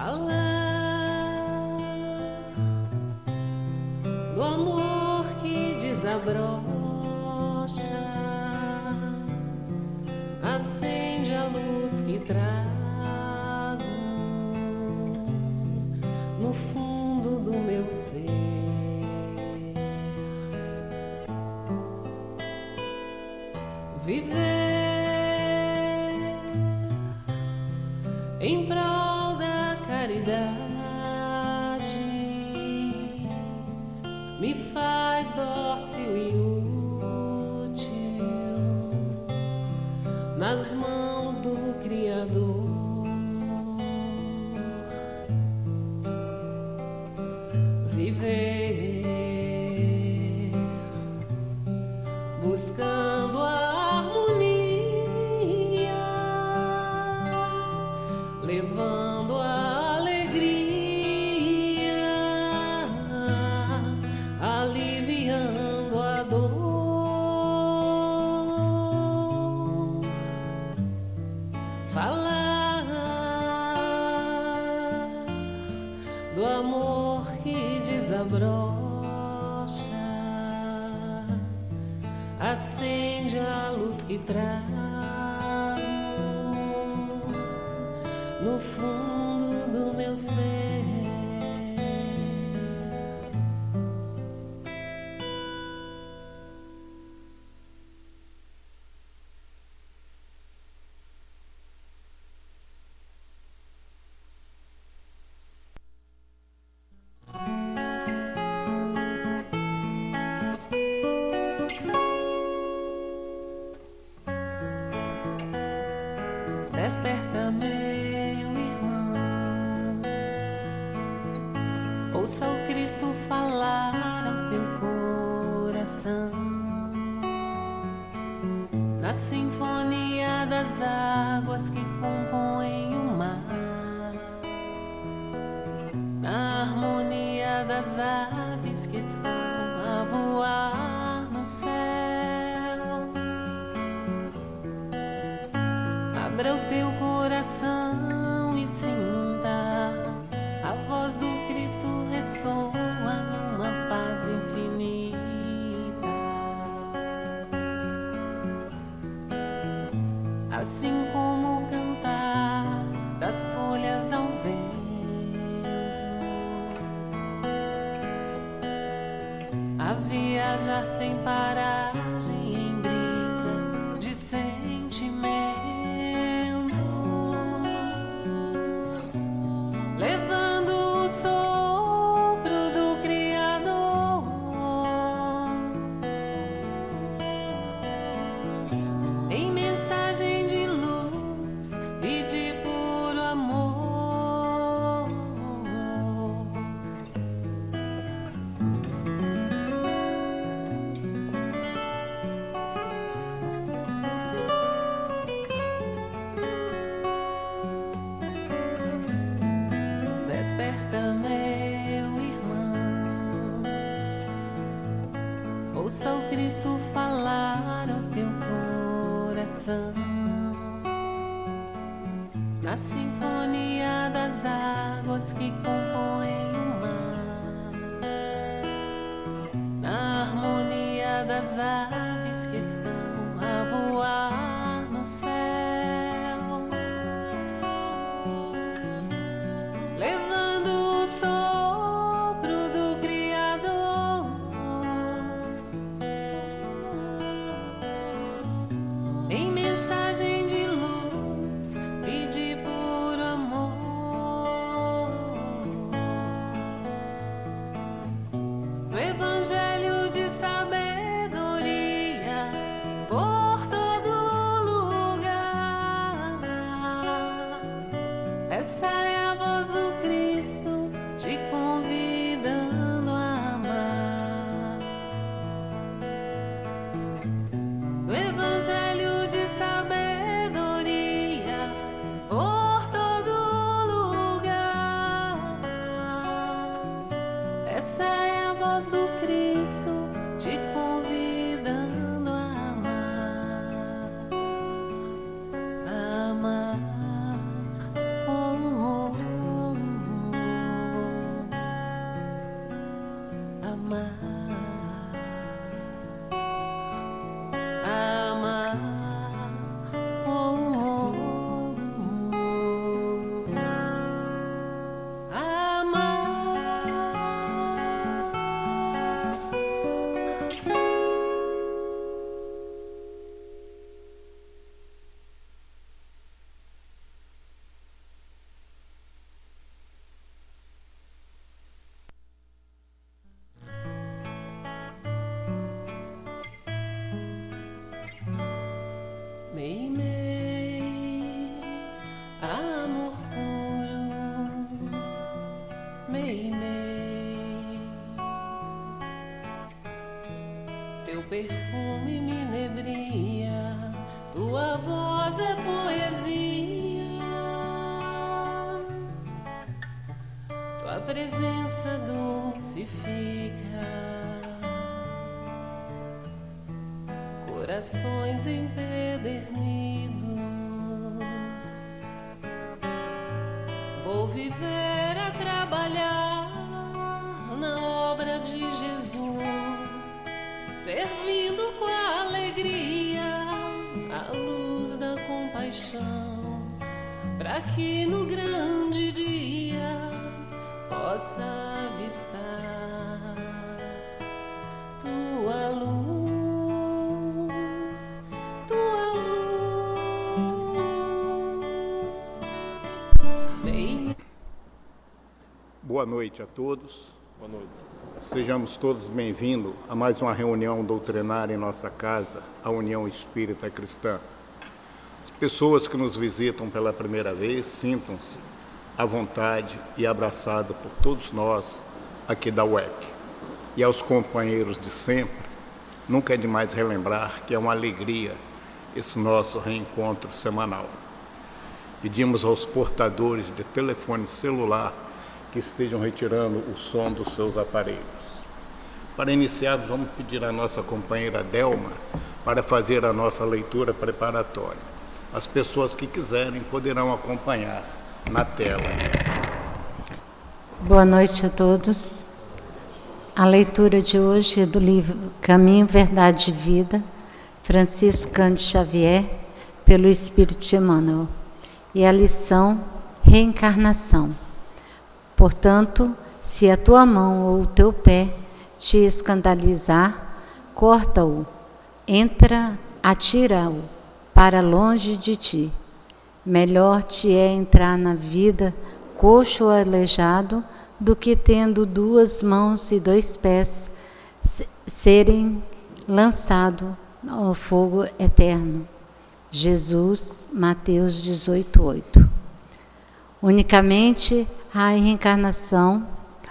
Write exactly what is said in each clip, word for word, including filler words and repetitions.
Falar do amor que desabrocha, acende a luz que trago no fundo do meu ser. Viver em prol da caridade me faz dócil e útil nas mãos do Criador. Viver buscando a levando a alegria, aliviando a dor. Falar do amor que desabrocha, acende a luz que traz no fundo do meu ser. Desperta-me, ouça o Cristo falar ao teu coração, na sinfonia das águas que compõem o mar, na harmonia das aves que estão a voar no céu. Abra o teu coração e sinta a voz do Cristo ressoa numa paz infinita, assim como o cantar das folhas ao vento, a viajar sem paragem em brisa de sentimento, levando o sopro do Criador, em mensagem de luz e de puro amor. Desperta, meu irmão, ouça o Cristo falar ao teu coração, na sinfonia das águas que compõem o mar, na harmonia das aves que estão a voar no céu, levando o sopro do Criador, em mensagem de luz e de puro amor. No evangelho de sabedoria por todo lugar, essa é a voz do Cristo te convidando a amar. No evangelho de sabedoria por todo lugar, essa é a voz do Cristo te convidando a amar, a amar. Oh, oh, oh. perfume me inebria, tua voz é poesia, tua presença dulcifica corações empedernidos. Vou viver a trabalhar na obra de Jesus, servindo com alegria a luz da compaixão, para que no grande dia possa avistar tua luz, tua luz. Bem... Boa noite a todos. Boa noite. Sejamos todos bem-vindos a mais uma reunião doutrinária em nossa casa, a União Espírita Cristã. As pessoas que nos visitam pela primeira vez, sintam-se à vontade e abraçados por todos nós aqui da U E C. E aos companheiros de sempre, nunca é demais relembrar que é uma alegria esse nosso reencontro semanal. Pedimos aos portadores de telefone celular que estejam retirando o som dos seus aparelhos. Para iniciar, vamos pedir à nossa companheira Delma para fazer a nossa leitura preparatória. As pessoas que quiserem poderão acompanhar na tela. Boa noite a todos. A leitura de hoje é do livro Caminho, Verdade e Vida, Francisco Cândido Xavier, pelo Espírito de Emmanuel. E a lição, Reencarnação. Portanto, se a tua mão ou o teu pé te escandalizar, corta-o, entra, atira-o para longe de ti. Melhor te é entrar na vida coxo ou aleijado do que tendo duas mãos e dois pés serem lançados ao fogo eterno. Jesus, Mateus dezoito, oito. Unicamente a reencarnação,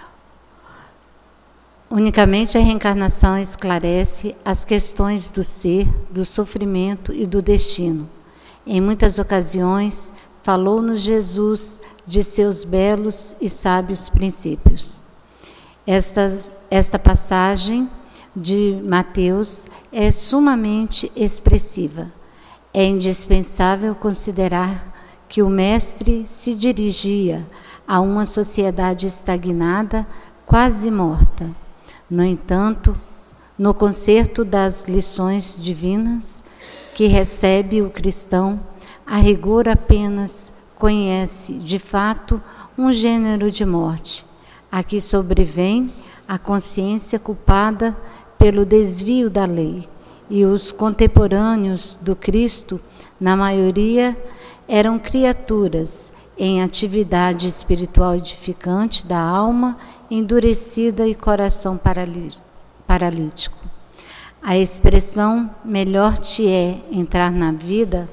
unicamente a reencarnação esclarece as questões do ser, do sofrimento e do destino. Em muitas ocasiões, falou-nos Jesus de seus belos e sábios princípios. Esta, esta passagem de Mateus é sumamente expressiva. É indispensável considerar que o Mestre se dirigia a uma sociedade estagnada, quase morta. No entanto, no concerto das lições divinas que recebe o cristão, a rigor apenas conhece, de fato, um gênero de morte. Aqui sobrevém a consciência culpada pelo desvio da lei, e os contemporâneos do Cristo, na maioria, eram criaturas em atividade espiritual edificante da alma endurecida e coração paralítico. A expressão melhor te é entrar na vida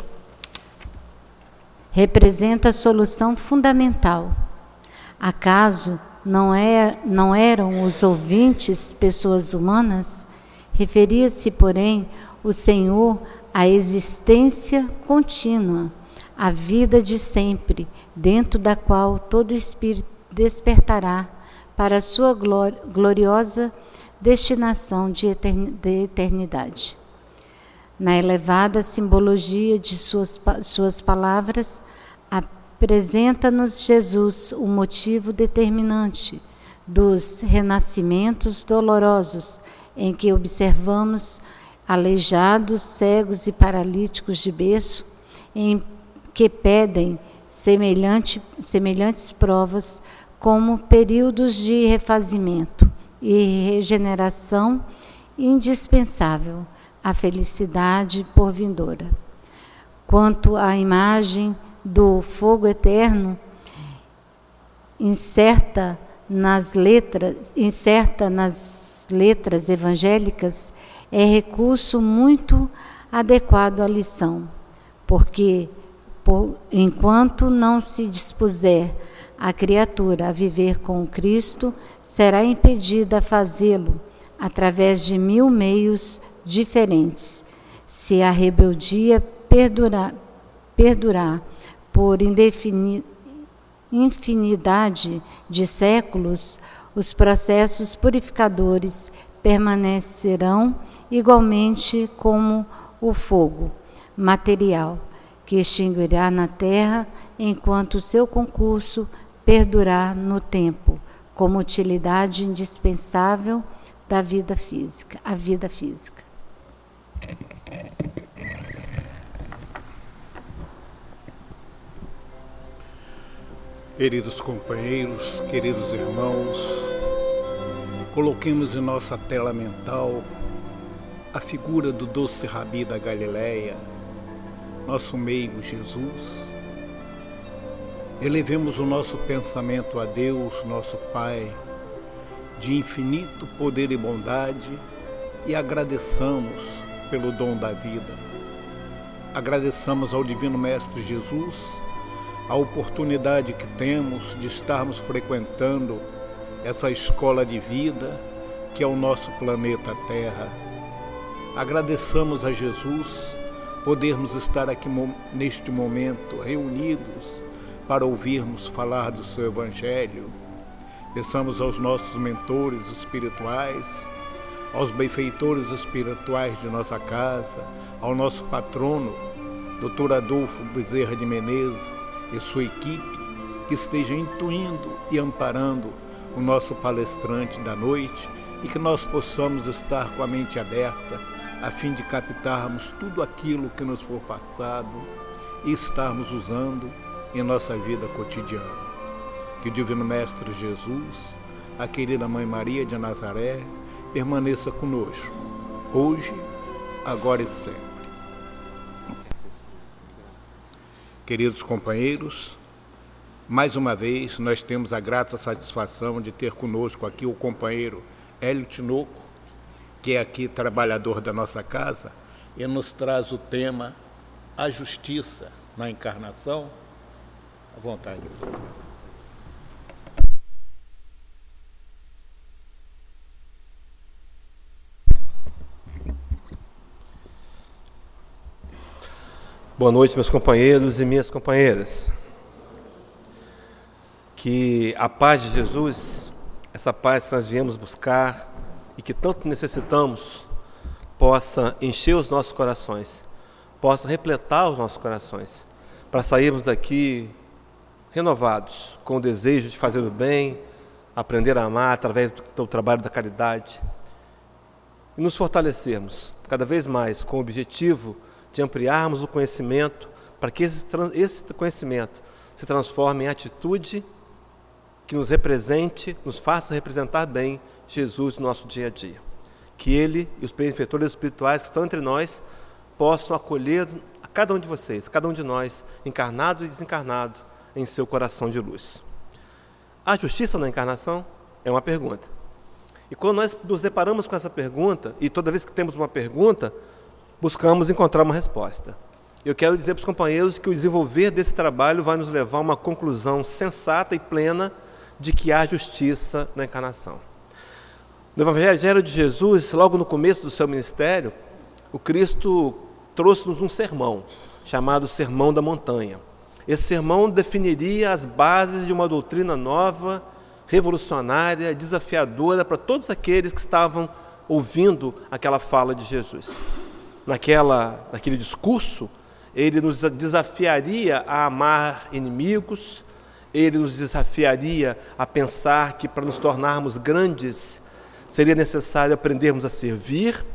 representa a solução fundamental. Acaso não, é, não eram os ouvintes pessoas humanas? Referia-se, porém, o Senhor à existência contínua, à vida de sempre, dentro da qual todo espírito despertará para a sua gloriosa destinação de eternidade. Na elevada simbologia de suas, suas palavras, apresenta-nos Jesus o motivo determinante dos renascimentos dolorosos em que observamos aleijados, cegos e paralíticos de berço, em que pedem semelhante, semelhantes provas como períodos de refazimento e regeneração indispensável à felicidade por vindoura. Quanto à imagem do fogo eterno, incerta nas letras, incerta nas letras evangélicas, é recurso muito adequado à lição, porque por, enquanto não se dispuser a criatura a viver com Cristo, será impedida a fazê-lo através de mil meios diferentes. Se a rebeldia perdurar, perdurar por indefini, infinidade de séculos, os processos purificadores permanecerão igualmente como o fogo material, que extinguirá na terra enquanto o seu concurso perdurar no tempo, como utilidade indispensável da vida física, a vida física. Queridos companheiros, queridos irmãos, coloquemos em nossa tela mental a figura do doce Rabi da Galileia, nosso meigo Jesus. Elevemos o nosso pensamento a Deus, nosso Pai, de infinito poder e bondade, e agradeçamos pelo dom da vida. Agradeçamos ao Divino Mestre Jesus a oportunidade que temos de estarmos frequentando essa escola de vida que é o nosso planeta Terra. Agradeçamos a Jesus podermos estar aqui neste momento reunidos para ouvirmos falar do seu Evangelho. Peçamos aos nossos mentores espirituais, aos benfeitores espirituais de nossa casa, ao nosso patrono, doutor Adolfo Bezerra de Menezes, e sua equipe, que esteja intuindo e amparando o nosso palestrante da noite, e que nós possamos estar com a mente aberta a fim de captarmos tudo aquilo que nos for passado e estarmos usando em nossa vida cotidiana. Que o Divino Mestre Jesus, a querida Mãe Maria de Nazaré, permaneça conosco, hoje, agora e sempre. Queridos companheiros, mais uma vez nós temos a grata satisfação de ter conosco aqui o companheiro Hélio Tinoco, que é aqui trabalhador da nossa casa, e nos traz o tema A Justiça na Encarnação. À vontade. Boa noite, meus companheiros e minhas companheiras. Que a paz de Jesus, essa paz que nós viemos buscar e que tanto necessitamos, possa encher os nossos corações, possa repletar os nossos corações, para sairmos daqui renovados, com o desejo de fazer o bem, aprender a amar através do trabalho da caridade e nos fortalecermos cada vez mais com o objetivo de ampliarmos o conhecimento, para que esse, esse conhecimento se transforme em atitude que nos represente, nos faça representar bem Jesus no nosso dia a dia. Que Ele e os benfeitores espirituais que estão entre nós possam acolher a cada um de vocês, cada um de nós, encarnado e desencarnado, em seu coração de luz. Há justiça na encarnação? É uma pergunta. E quando nós nos deparamos com essa pergunta, e toda vez que temos uma pergunta, buscamos encontrar uma resposta. Eu quero dizer para os companheiros que o desenvolver desse trabalho vai nos levar a uma conclusão sensata e plena de que há justiça na encarnação. No Evangelho de Jesus, logo no começo do seu ministério, o Cristo trouxe-nos um sermão, chamado Sermão da Montanha. Esse sermão definiria as bases de uma doutrina nova, revolucionária, desafiadora para todos aqueles que estavam ouvindo aquela fala de Jesus. Naquela, naquele discurso, ele nos desafiaria a amar inimigos, ele nos desafiaria a pensar que para nos tornarmos grandes seria necessário aprendermos a servir,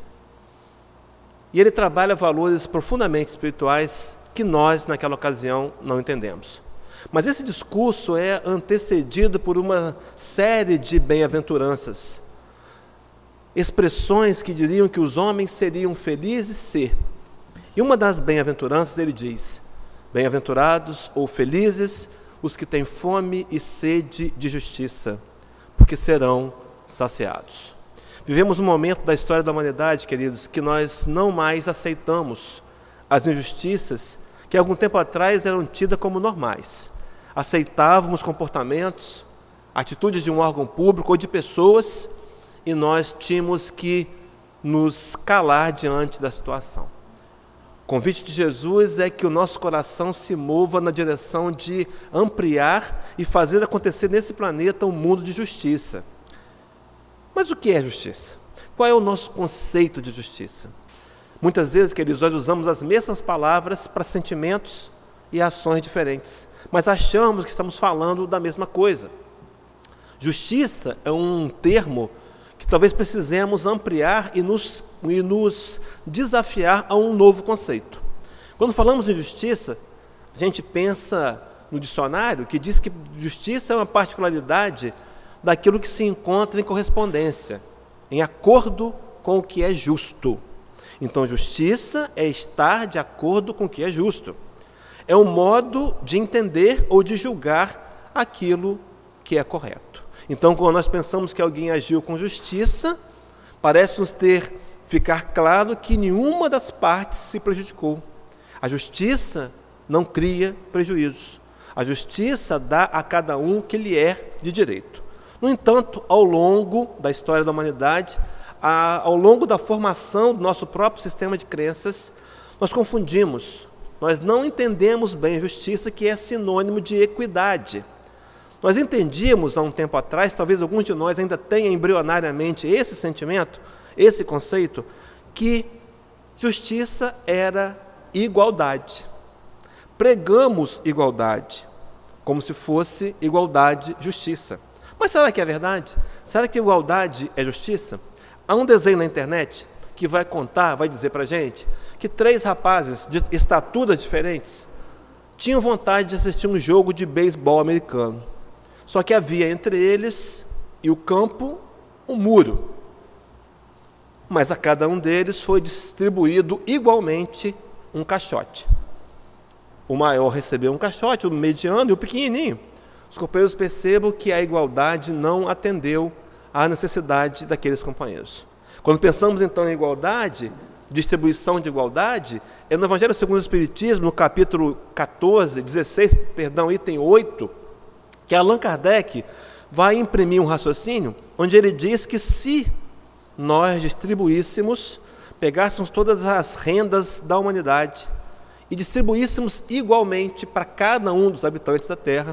e ele trabalha valores profundamente espirituais que nós, naquela ocasião, não entendemos. Mas esse discurso é antecedido por uma série de bem-aventuranças, expressões que diriam que os homens seriam felizes se. E uma das bem-aventuranças ele diz: bem-aventurados ou felizes os que têm fome e sede de justiça, porque serão saciados. Vivemos um momento da história da humanidade, queridos, que nós não mais aceitamos as injustiças que algum tempo atrás eram tidas como normais. Aceitávamos comportamentos, atitudes de um órgão público ou de pessoas, e nós tínhamos que nos calar diante da situação. O convite de Jesus é que o nosso coração se mova na direção de ampliar e fazer acontecer nesse planeta um mundo de justiça. Mas o que é justiça? Qual é o nosso conceito de justiça? Muitas vezes, queridos, nós usamos as mesmas palavras para sentimentos e ações diferentes, mas achamos que estamos falando da mesma coisa. Justiça é um termo que talvez precisemos ampliar e nos, e nos desafiar a um novo conceito. Quando falamos em justiça, a gente pensa no dicionário que diz que justiça é uma particularidade daquilo que se encontra em correspondência, em acordo com o que é justo. Então, justiça é estar de acordo com o que é justo. É um modo de entender ou de julgar aquilo que é correto. Então, quando nós pensamos que alguém agiu com justiça, parece-nos ter ficar claro que nenhuma das partes se prejudicou. A justiça não cria prejuízos. A justiça dá a cada um o que lhe é de direito. No entanto, ao longo da história da humanidade, a, ao longo da formação do nosso próprio sistema de crenças, nós confundimos, nós não entendemos bem a justiça, que é sinônimo de equidade. Nós entendíamos há um tempo atrás, talvez alguns de nós ainda tenham embrionariamente esse sentimento, esse conceito, que justiça era igualdade. Pregamos igualdade, como se fosse igualdade, justiça. Mas será que é verdade? Será que igualdade é justiça? Há um desenho na internet que vai contar, vai dizer para a gente, que três rapazes de estaturas diferentes tinham vontade de assistir um jogo de beisebol americano. Só que havia entre eles e o campo um muro. Mas a cada um deles foi distribuído igualmente um caixote. O maior recebeu um caixote, o mediano e o pequenininho. Os companheiros percebam que a igualdade não atendeu à necessidade daqueles companheiros. Quando pensamos então em igualdade, distribuição de igualdade, é no Evangelho segundo o Espiritismo, no capítulo catorze, dezesseis, perdão, item oito, que Allan Kardec vai imprimir um raciocínio onde ele diz que se nós distribuíssemos, pegássemos todas as rendas da humanidade e distribuíssemos igualmente para cada um dos habitantes da Terra,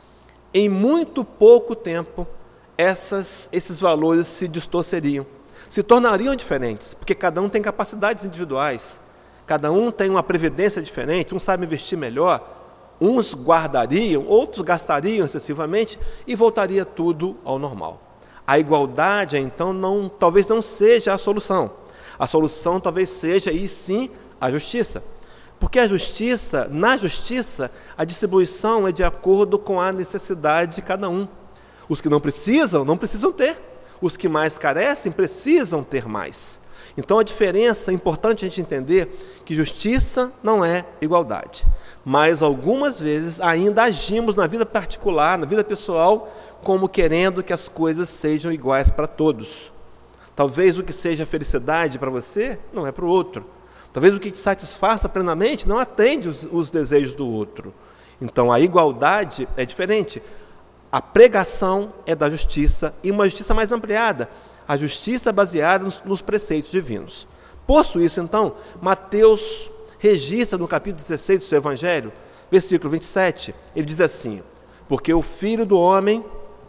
em muito pouco tempo, essas, esses valores se distorceriam, se tornariam diferentes, porque cada um tem capacidades individuais, cada um tem uma previdência diferente, um sabe investir melhor, uns guardariam, outros gastariam excessivamente e voltaria tudo ao normal. A igualdade, então, não, talvez não seja a solução. A solução talvez seja, e sim, a justiça. Porque a justiça, na justiça, a distribuição é de acordo com a necessidade de cada um. Os que não precisam, não precisam ter. Os que mais carecem, precisam ter mais. Então, a diferença, é importante a gente entender que justiça não é igualdade. Mas, algumas vezes, ainda agimos na vida particular, na vida pessoal, como querendo que as coisas sejam iguais para todos. Talvez o que seja felicidade para você, não é para o outro. Talvez o que te satisfaça plenamente não atende os, os desejos do outro. Então, a igualdade é diferente. A pregação é da justiça, e uma justiça mais ampliada. A justiça baseada nos, nos preceitos divinos. Posto isso, então, Mateus registra no capítulo dezesseis do seu Evangelho, versículo vinte e sete, ele diz assim: porque o Filho do Homem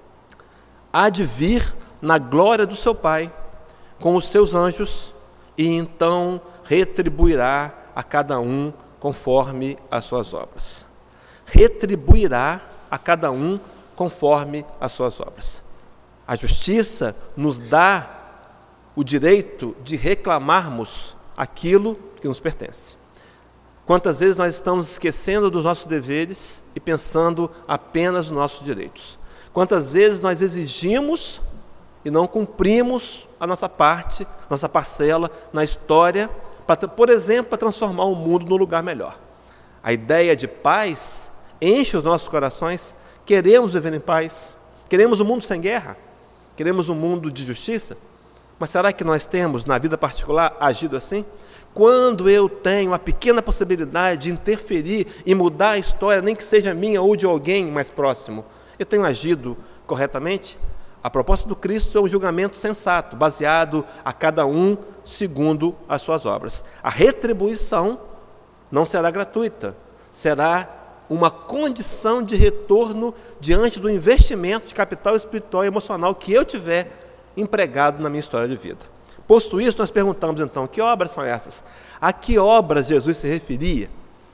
há de vir na glória do seu Pai, com os seus anjos, e então retribuirá a cada um conforme as suas obras. Retribuirá a cada um conforme as suas obras. A justiça nos dá o direito de reclamarmos aquilo que nos pertence. Quantas vezes nós estamos esquecendo dos nossos deveres e pensando apenas nos nossos direitos? Quantas vezes nós exigimos e não cumprimos a nossa parte, nossa parcela na história, pra, por exemplo, para transformar o mundo num lugar melhor. A ideia de paz enche os nossos corações. Queremos viver em paz, queremos um mundo sem guerra, queremos um mundo de justiça, mas será que nós temos, na vida particular, agido assim? Quando eu tenho a pequena possibilidade de interferir e mudar a história, nem que seja minha ou de alguém mais próximo, eu tenho agido corretamente? A proposta do Cristo é um julgamento sensato, baseado a cada um segundo as suas obras. A retribuição não será gratuita, será uma condição de retorno diante do investimento de capital espiritual e emocional que eu tiver empregado na minha história de vida. Posto isso, nós perguntamos então, que obras são essas? A que obras Jesus se referia?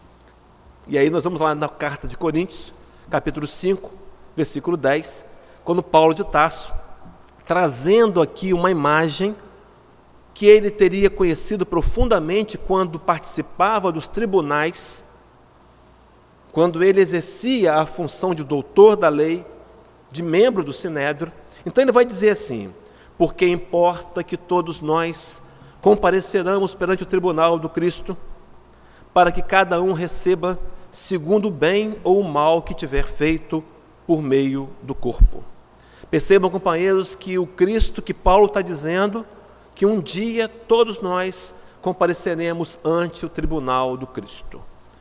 E aí nós vamos lá na carta de Coríntios, capítulo cinco, versículo dez, quando Paulo de Tarso, trazendo aqui uma imagem que ele teria conhecido profundamente quando participava dos tribunais, quando ele exercia a função de doutor da lei, de membro do Sinédrio. Então ele vai dizer assim: porque importa que todos nós compareceramos perante o tribunal do Cristo, para que cada um receba segundo o bem ou o mal que tiver feito por meio do corpo. Percebam, companheiros, que o Cristo que Paulo está dizendo, que um dia todos nós compareceremos ante o tribunal do Cristo.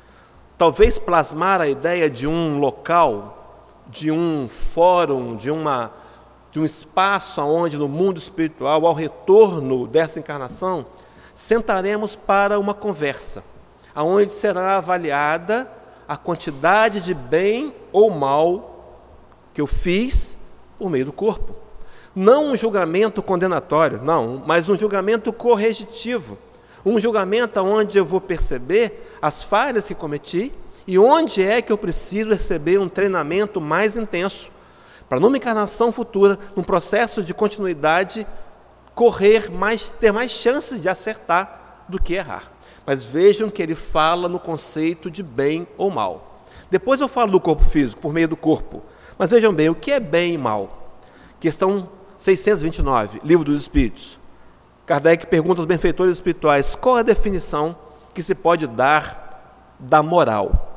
Talvez plasmar a ideia de um local, de um fórum, de, uma, de um espaço onde no mundo espiritual, ao retorno dessa encarnação, sentaremos para uma conversa, onde será avaliada a quantidade de bem ou mal que eu fiz por meio do corpo. Não um julgamento condenatório, não, mas um julgamento corregitivo. Um julgamento onde eu vou perceber as falhas que cometi e onde é que eu preciso receber um treinamento mais intenso para, numa encarnação futura, num processo de continuidade, correr mais, ter mais chances de acertar do que errar. Mas vejam que ele fala no conceito de bem ou mal. Depois eu falo do corpo físico, por meio do corpo. Mas vejam bem, o que é bem e mal? Questão seiscentos e vinte e nove, Livro dos Espíritos. Kardec pergunta aos benfeitores espirituais qual a definição que se pode dar da moral.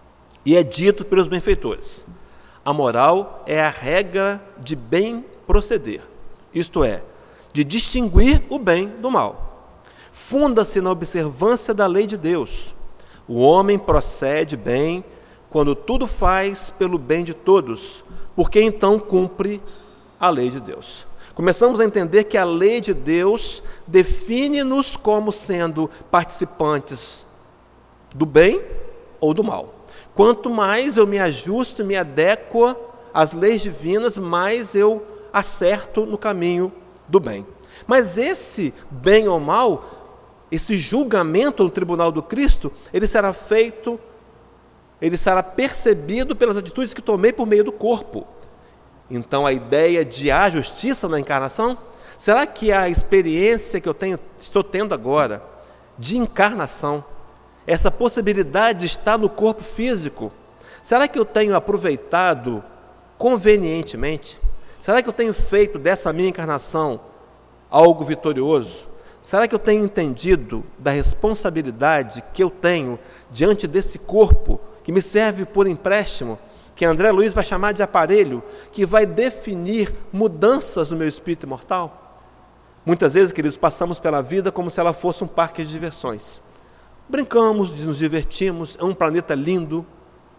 E é dito pelos benfeitores: a moral é a regra de bem proceder, isto é, de distinguir o bem do mal. Funda-se na observância da lei de Deus. O homem procede bem quando tudo faz pelo bem de todos, porque então cumpre a lei de Deus. Começamos a entender que a lei de Deus define-nos como sendo participantes do bem ou do mal. Quanto mais eu me ajusto e me adequo às leis divinas, mais eu acerto no caminho do bem. Mas esse bem ou mal, esse julgamento no tribunal do Cristo, ele será feito, ele será percebido pelas atitudes que tomei por meio do corpo. Então, a ideia de há justiça na encarnação, será que a experiência que eu tenho, estou tendo agora, de encarnação, essa possibilidade de estar no corpo físico, será que eu tenho aproveitado convenientemente? Será que eu tenho feito dessa minha encarnação algo vitorioso? Será que eu tenho entendido da responsabilidade que eu tenho diante desse corpo, que me serve por empréstimo, que André Luiz vai chamar de aparelho, que vai definir mudanças no meu espírito imortal? Muitas vezes, queridos, passamos pela vida como se ela fosse um parque de diversões. Brincamos, nos divertimos, é um planeta lindo,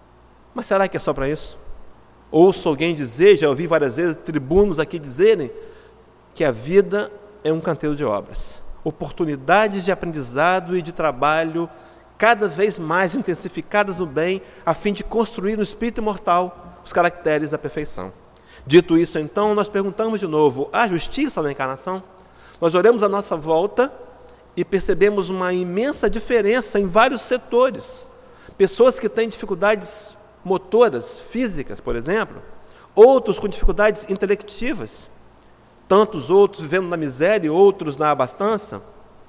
mas será que é só para isso? Ouço alguém dizer, já ouvi várias vezes tribunos aqui dizerem, que a vida é um canteiro de obras, oportunidades de aprendizado e de trabalho cada vez mais intensificadas no bem, a fim de construir no espírito imortal os caracteres da perfeição. Dito isso, então, nós perguntamos de novo: há justiça na encarnação? Nós olhamos à nossa volta e percebemos uma imensa diferença em vários setores. Pessoas que têm dificuldades motoras, físicas, por exemplo, outros com dificuldades intelectivas, tantos outros vivendo na miséria e outros na abastança.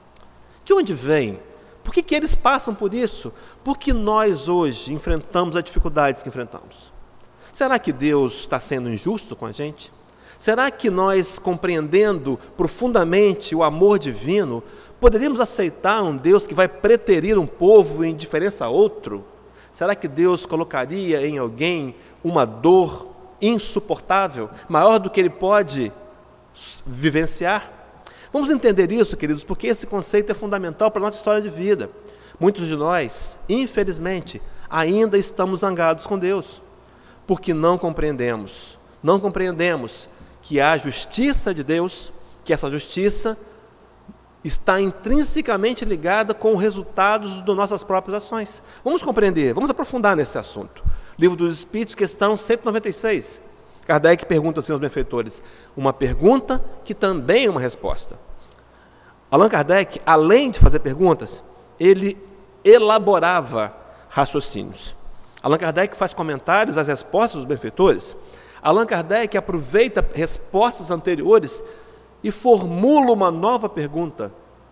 De onde vem? Por que que eles passam por isso? Por que nós hoje enfrentamos as dificuldades que enfrentamos? Será que Deus está sendo injusto com a gente? Será que nós, compreendendo profundamente o amor divino, poderíamos aceitar um Deus que vai preterir um povo em diferença a outro? Será que Deus colocaria em alguém uma dor insuportável, maior do que ele pode vivenciar? Vamos entender isso, queridos, porque esse conceito é fundamental para a nossa história de vida. Muitos de nós, infelizmente, ainda estamos zangados com Deus, porque não compreendemos, não compreendemos que há justiça de Deus, que essa justiça está intrinsecamente ligada com os resultados de nossas próprias ações. Vamos compreender, vamos aprofundar nesse assunto. Livro dos Espíritos, questão cento e noventa e seis. Kardec pergunta assim aos benfeitores, uma pergunta que também é uma resposta. Allan Kardec, além de fazer perguntas, ele elaborava raciocínios. Allan Kardec faz comentários às respostas dos benfeitores. Allan Kardec aproveita respostas anteriores e formula uma nova pergunta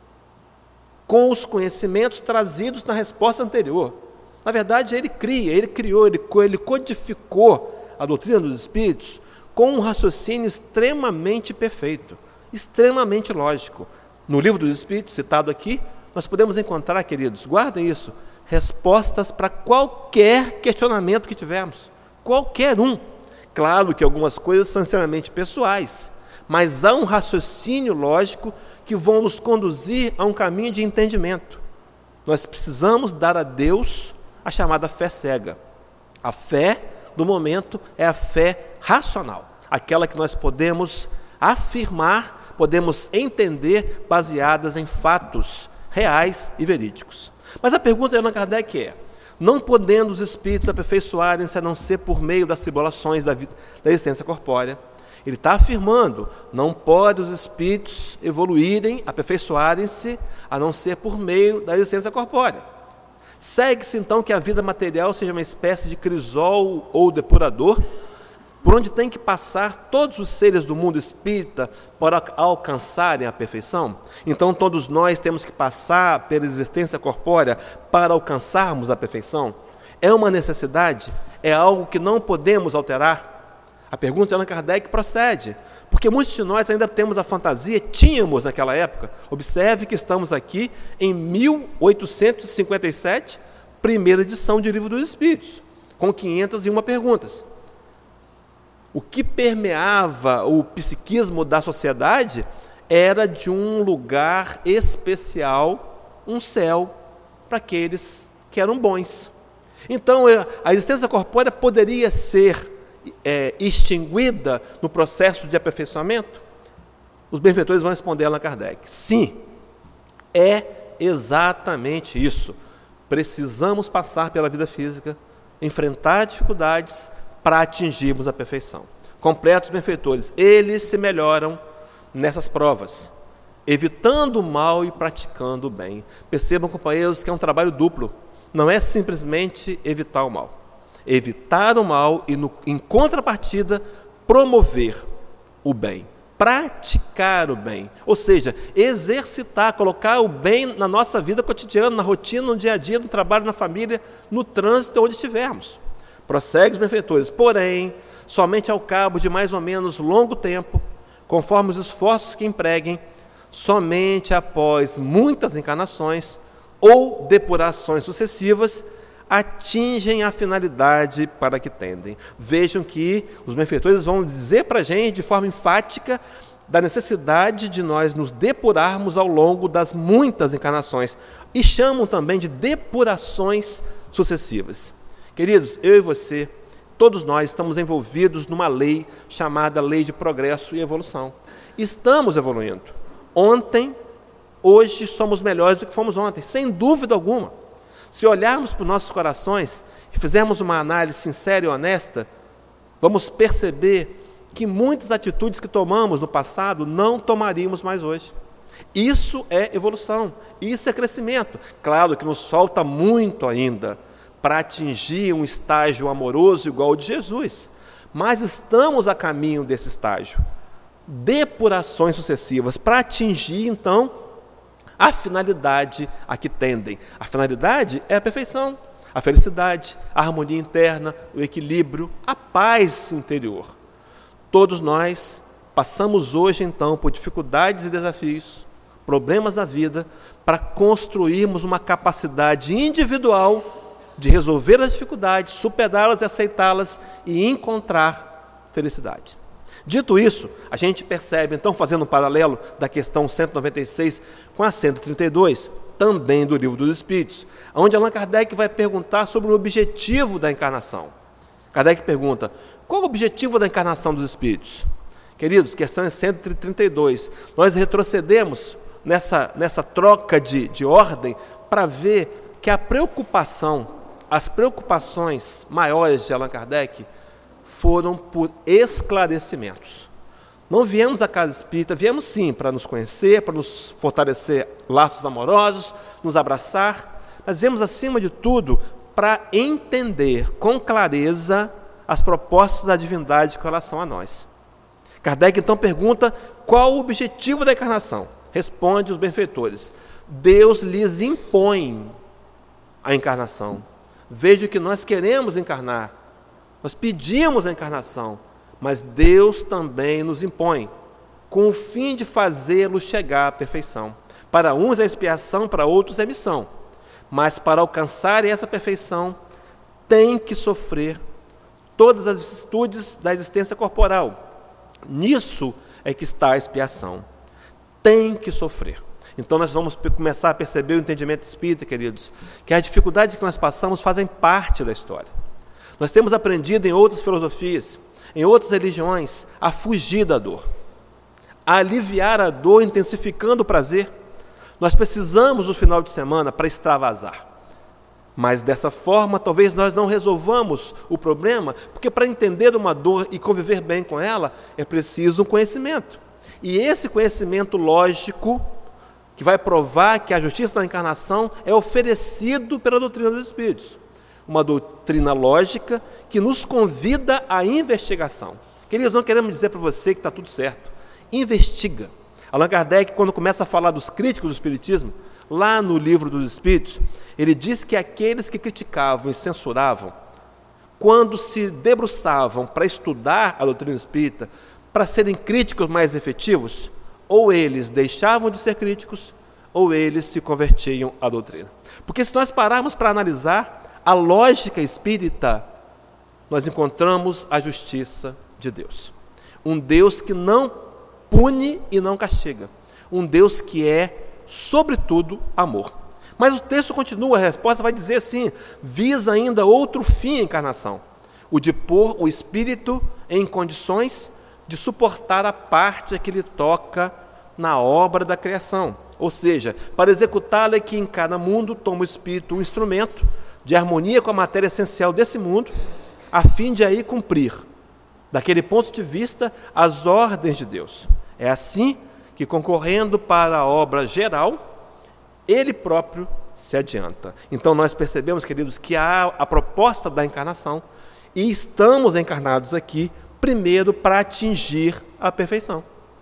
com os conhecimentos trazidos na resposta anterior. Na verdade, ele cria, ele criou, ele, ele codificou a doutrina dos Espíritos com um raciocínio extremamente perfeito, extremamente lógico. No Livro dos Espíritos, citado aqui, nós podemos encontrar, queridos, guardem isso, respostas para qualquer questionamento que tivermos, qualquer um. Claro que algumas coisas são extremamente pessoais, mas há um raciocínio lógico que vão nos conduzir a um caminho de entendimento. Nós precisamos dar a Deus a chamada fé cega. A fé do momento é a fé racional, aquela que nós podemos afirmar, podemos entender baseadas em fatos reais e verídicos. Mas a pergunta de Allan Kardec é, não podendo os espíritos aperfeiçoarem-se a não ser por meio das tribulações da, vida, da existência corpórea, ele está afirmando, não pode os espíritos evoluírem, aperfeiçoarem-se, a não ser por meio da existência corpórea. Segue-se então que a vida material seja uma espécie de crisol ou depurador, por onde tem que passar todos os seres do mundo espírita para alcançarem a perfeição? Então todos nós temos que passar pela existência corpórea para alcançarmos a perfeição? É uma necessidade? É algo que não podemos alterar? A pergunta de Allan Kardec procede, porque muitos de nós ainda temos a fantasia, tínhamos naquela época. Observe que estamos aqui em mil oitocentos e cinquenta e sete, primeira edição de Livro dos Espíritos, com quinhentas e uma perguntas. O que permeava o psiquismo da sociedade era de um lugar especial, um céu, para aqueles que eram bons. Então, a existência corpórea poderia ser é, extinguida no processo de aperfeiçoamento? Os benfeitores vão responder a Allan Kardec. Sim, é exatamente isso. Precisamos passar pela vida física, enfrentar dificuldades para atingirmos a perfeição. Completos benfeitores, eles se melhoram nessas provas, evitando o mal e praticando o bem. Percebam, companheiros, que é um trabalho duplo. Não é simplesmente evitar o mal. Evitar o mal e, no, em contrapartida, promover o bem. Praticar o bem. Ou seja, exercitar, colocar o bem na nossa vida cotidiana, na rotina, no dia a dia, no trabalho, na família, no trânsito, onde estivermos. Prossegue os benfeitores. Porém, somente ao cabo de mais ou menos longo tempo, conforme os esforços que empreguem, somente após muitas encarnações ou depurações sucessivas, atingem a finalidade para que tendem. Vejam que os benfeitores vão dizer para a gente de forma enfática da necessidade de nós nos depurarmos ao longo das muitas encarnações e chamam também de depurações sucessivas. Queridos, eu e você, todos nós estamos envolvidos numa lei chamada Lei de Progresso e Evolução. Estamos evoluindo. Ontem, hoje somos melhores do que fomos ontem, sem dúvida alguma. Se olharmos para os nossos corações e fizermos uma análise sincera e honesta, vamos perceber que muitas atitudes que tomamos no passado não tomaríamos mais hoje. Isso é evolução, isso é crescimento. Claro que nos falta muito ainda para atingir um estágio amoroso igual ao de Jesus, mas estamos a caminho desse estágio. Depurações sucessivas para atingir, então, a finalidade a que tendem. A finalidade é a perfeição, a felicidade, a harmonia interna, o equilíbrio, a paz interior. Todos nós passamos hoje, então, por dificuldades e desafios, problemas da vida, para construirmos uma capacidade individual de resolver as dificuldades, superá-las e aceitá-las e encontrar felicidade. Dito isso, a gente percebe, então, fazendo um paralelo da questão cento e noventa e seis com a cento e trinta e dois, também do Livro dos Espíritos, onde Allan Kardec vai perguntar sobre o objetivo da encarnação. Kardec pergunta, qual o objetivo da encarnação dos Espíritos? Queridos, questão cento e trinta e dois. Nós retrocedemos nessa, nessa troca de, de ordem para ver que a preocupação, as preocupações maiores de Allan Kardec foram por esclarecimentos. Não viemos à casa espírita, viemos sim para nos conhecer, para nos fortalecer laços amorosos, nos abraçar, mas viemos acima de tudo para entender com clareza as propostas da divindade com relação a nós. Kardec então pergunta qual o objetivo da encarnação. Responde os benfeitores: Deus lhes impõe a encarnação. Veja que nós queremos encarnar, nós pedimos a encarnação, mas Deus também nos impõe, com o fim de fazê-lo chegar à perfeição. Para uns é expiação, para outros é missão. Mas para alcançar essa perfeição, tem que sofrer todas as vicissitudes da existência corporal. Nisso é que está a expiação. Tem que sofrer. Então nós vamos começar a perceber o entendimento espírita, queridos, que as dificuldades que nós passamos fazem parte da história. Nós temos aprendido em outras filosofias, em outras religiões, a fugir da dor, a aliviar a dor intensificando o prazer. Nós precisamos do final de semana para extravasar. Mas dessa forma, talvez nós não resolvamos o problema, porque para entender uma dor e conviver bem com ela, é preciso um conhecimento. E esse conhecimento lógico, que vai provar que a justiça da encarnação é oferecido pela doutrina dos Espíritos. Uma doutrina lógica que nos convida à investigação. Queridos, não queremos dizer para você que está tudo certo. Investiga. Allan Kardec, quando começa a falar dos críticos do Espiritismo, lá no Livro dos Espíritos, ele diz que aqueles que criticavam e censuravam, quando se debruçavam para estudar a doutrina espírita, para serem críticos mais efetivos, ou eles deixavam de ser críticos, ou eles se convertiam à doutrina. Porque se nós pararmos para analisar a lógica espírita, nós encontramos a justiça de Deus. Um Deus que não pune e não castiga. Um Deus que é, sobretudo, amor. Mas o texto continua, a resposta vai dizer assim: visa ainda outro fim a encarnação, o de pôr o espírito em condições de suportar a parte que lhe toca na obra da criação. Ou seja, para executá-la é que em cada mundo toma o espírito um instrumento de harmonia com a matéria essencial desse mundo, a fim de aí cumprir, daquele ponto de vista, as ordens de Deus. É assim que, concorrendo para a obra geral, ele próprio se adianta. Então nós percebemos, queridos, que há a proposta da encarnação e estamos encarnados aqui, primeiro, para atingir a perfeição,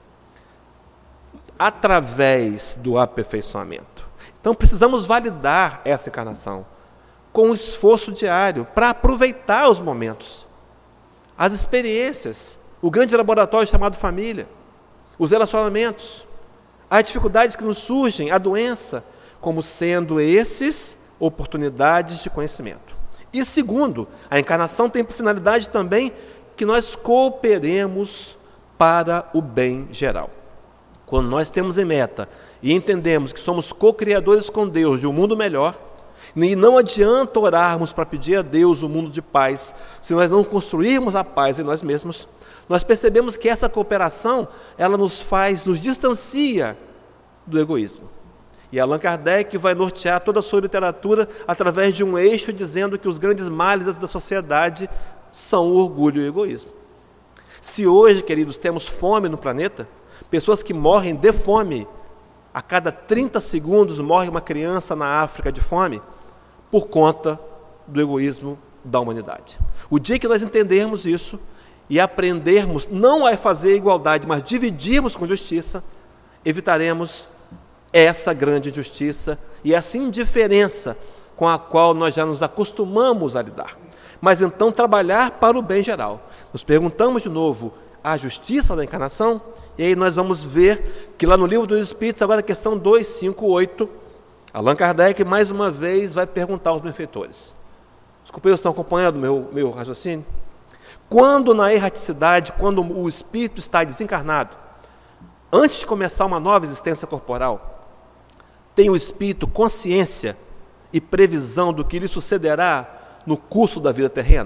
através do aperfeiçoamento. Então precisamos validar essa encarnação com um esforço diário para aproveitar os momentos, as experiências, o grande laboratório chamado família, os relacionamentos, as dificuldades que nos surgem, a doença, como sendo esses oportunidades de conhecimento. E segundo, a encarnação tem por finalidade também que nós cooperemos para o bem geral. Quando nós temos em meta e entendemos que somos co-criadores com Deus de um mundo melhor, e não adianta orarmos para pedir a Deus um mundo de paz, se nós não construirmos a paz em nós mesmos, nós percebemos que essa cooperação, ela nos faz, nos distancia do egoísmo. E Allan Kardec vai nortear toda a sua literatura através de um eixo dizendo que os grandes males da sociedade são o orgulho e o egoísmo. Se hoje, queridos, temos fome no planeta, pessoas que morrem de fome, a cada trinta segundos morre uma criança na África de fome, por conta do egoísmo da humanidade. O dia que nós entendermos isso e aprendermos não a fazer igualdade, mas dividirmos com justiça, evitaremos essa grande injustiça e essa indiferença com a qual nós já nos acostumamos a lidar. Mas então trabalhar para o bem geral. Nos perguntamos de novo a justiça da encarnação, e aí nós vamos ver que lá no Livro dos Espíritos, agora a questão duzentos e cinquenta e oito, Allan Kardec mais uma vez vai perguntar aos benfeitores. Os companheiros estão acompanhando o meu, meu raciocínio? Quando na erraticidade, quando o espírito está desencarnado, antes de começar uma nova existência corporal, tem o espírito consciência e previsão do que lhe sucederá no curso da vida terrena?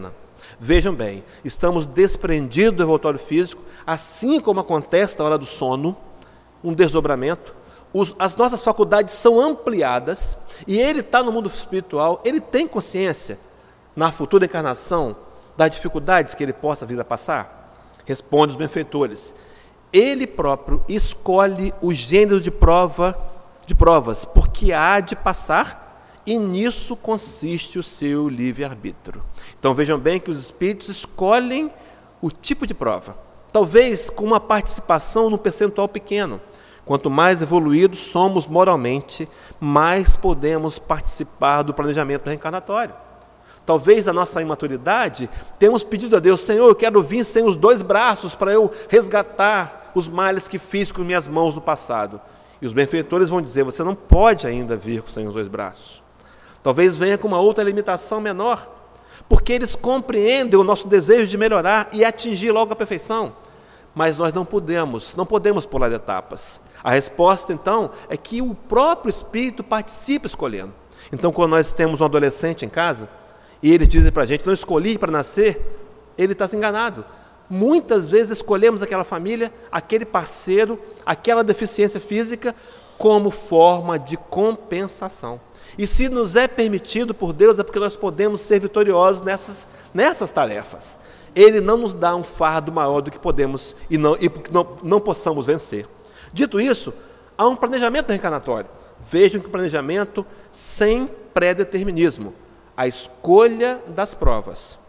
Vejam bem, estamos desprendidos do envoltório físico, assim como acontece na hora do sono, um desdobramento. Os, as nossas faculdades são ampliadas e ele está no mundo espiritual, ele tem consciência, na futura encarnação, das dificuldades que ele possa vir a passar? Responde os benfeitores. Ele próprio escolhe o gênero de prova, de provas, porque há de passar, e nisso consiste o seu livre-arbítrio. Então vejam bem que os espíritos escolhem o tipo de prova, talvez com uma participação num percentual pequeno. Quanto mais evoluídos somos moralmente, mais podemos participar do planejamento reencarnatório. Talvez na nossa imaturidade, temos pedido a Deus: Senhor, eu quero vir sem os dois braços para eu resgatar os males que fiz com minhas mãos no passado. E os benfeitores vão dizer: você não pode ainda vir sem os dois braços. Talvez venha com uma outra limitação menor, porque eles compreendem o nosso desejo de melhorar e atingir logo a perfeição. Mas nós não podemos, não podemos pular etapas. A resposta, então, é que o próprio Espírito participa escolhendo. Então, quando nós temos um adolescente em casa, e eles dizem para a gente: não escolhi para nascer, ele está enganado. Muitas vezes escolhemos aquela família, aquele parceiro, aquela deficiência física, como forma de compensação. E se nos é permitido por Deus, é porque nós podemos ser vitoriosos nessas, nessas tarefas. Ele não nos dá um fardo maior do que podemos e não, e não, não possamos vencer. Dito isso, há um planejamento reencarnatório. Vejam que o planejamento sem pré-determinismo. A escolha das provas.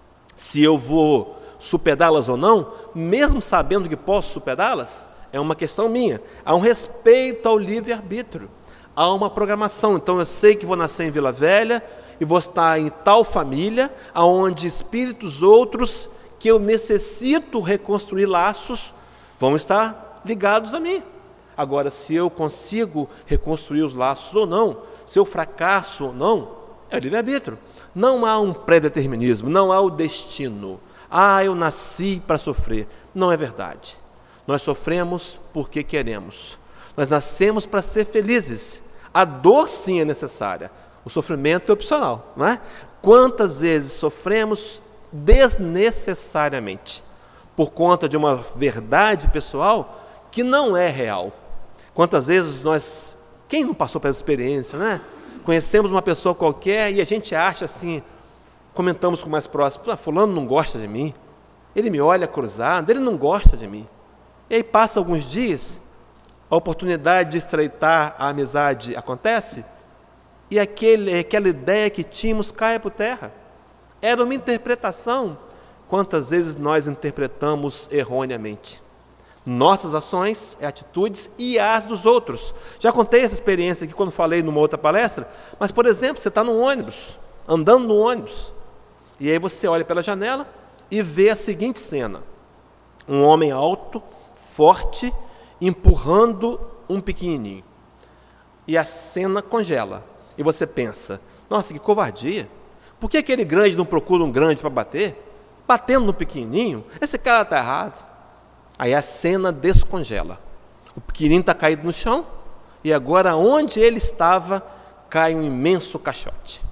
Se eu vou superá-las ou não, mesmo sabendo que posso superá-las, é uma questão minha. Há um respeito ao livre-arbítrio. Há uma programação. Então eu sei que vou nascer em Vila Velha e vou estar em tal família, onde espíritos outros que eu necessito reconstruir laços vão estar ligados a mim. Agora, se eu consigo reconstruir os laços ou não, se eu fracasso ou não, é livre-arbítrio. Não há um pré-determinismo, não há o destino. Ah, eu nasci para sofrer. Não é verdade. Nós sofremos porque queremos. Nós nascemos para ser felizes. A dor, sim, é necessária. O sofrimento é opcional, não é? Quantas vezes sofremos desnecessariamente por conta de uma verdade pessoal que não é real? Quantas vezes nós, quem não passou por essa experiência, né? Conhecemos uma pessoa qualquer e a gente acha assim, comentamos com mais próximos: ah, fulano não gosta de mim, ele me olha cruzado, ele não gosta de mim. E aí passa alguns dias, a oportunidade de estreitar a amizade acontece, e aquele, aquela ideia que tínhamos cai por terra. Era uma interpretação. Quantas vezes nós interpretamos erroneamente nossas ações, atitudes e as dos outros? Já contei essa experiência aqui quando falei numa outra palestra, mas, por exemplo, você está no ônibus, andando no ônibus, e aí você olha pela janela e vê a seguinte cena: um homem alto, forte, empurrando um pequenininho. E a cena congela. E você pensa: nossa, que covardia. Por que aquele grande não procura um grande para bater? Batendo no pequenininho? Esse cara está errado. Aí a cena descongela. O pequenininho está caído no chão, e agora onde ele estava cai um imenso caixote.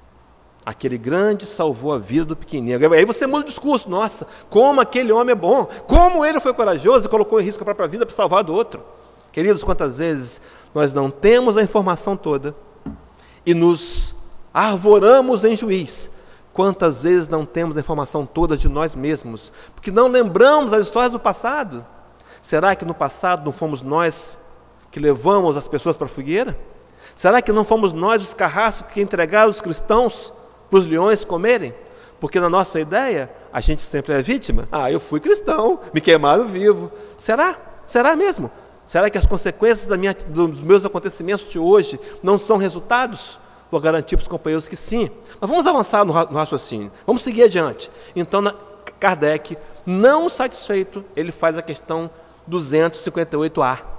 Aquele grande salvou a vida do pequenininho. Aí você muda o discurso: nossa, como aquele homem é bom, como ele foi corajoso e colocou em risco a própria vida para salvar do outro. Queridos, quantas vezes nós não temos a informação toda e nos arvoramos em juiz? Quantas vezes não temos a informação toda de nós mesmos, porque não lembramos as histórias do passado? Será que no passado não fomos nós que levamos as pessoas para a fogueira? Será que não fomos nós os carrascos que entregaram os cristãos para os leões comerem? Porque na nossa ideia, a gente sempre é vítima. Ah, eu fui cristão, me queimaram vivo. Será? Será mesmo? Será que as consequências da minha, dos meus acontecimentos de hoje não são resultados? Vou garantir para os companheiros que sim. Mas vamos avançar no raciocínio. Vamos seguir adiante. Então, na, Kardec, não satisfeito, ele faz a questão duzentos e cinquenta e oito A.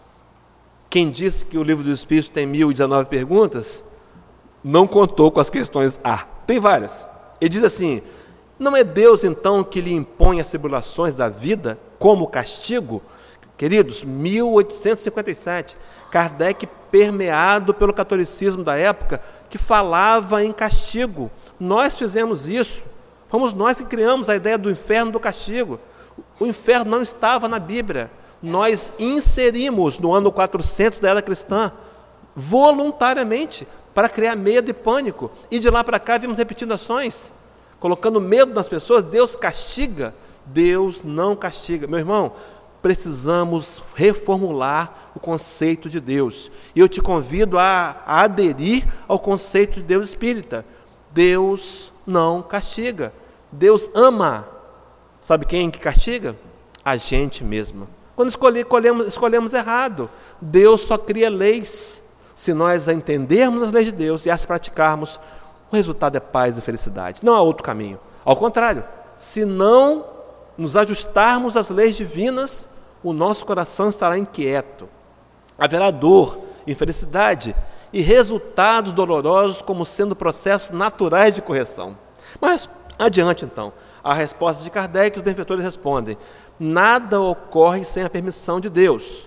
Quem disse que o Livro dos Espíritos tem mil e dezenove perguntas, não contou com as questões A. Tem várias. Ele diz assim: não é Deus, então, que lhe impõe as tribulações da vida como castigo? Queridos, mil oitocentos e cinquenta e sete, Kardec, permeado pelo catolicismo da época, que falava em castigo. Nós fizemos isso. Fomos nós que criamos a ideia do inferno, do castigo. O inferno não estava na Bíblia. Nós inserimos no ano quatrocentos da era cristã, voluntariamente, para criar medo e pânico. E de lá para cá vimos repetindo ações, colocando medo nas pessoas. Deus castiga. Deus não castiga. Meu irmão, precisamos reformular o conceito de Deus. E eu te convido a, a aderir ao conceito de Deus espírita. Deus não castiga. Deus ama. Sabe quem que castiga? A gente mesmo. Quando escolhe, escolhemos, escolhemos errado. Deus só cria leis. Se nós entendermos as leis de Deus e as praticarmos, o resultado é paz e felicidade. Não há outro caminho. Ao contrário, se não nos ajustarmos às leis divinas, o nosso coração estará inquieto. Haverá dor, infelicidade e resultados dolorosos como sendo processos naturais de correção. Mas, adiante então, a resposta de Kardec, os benfeitores respondem: nada ocorre sem a permissão de Deus,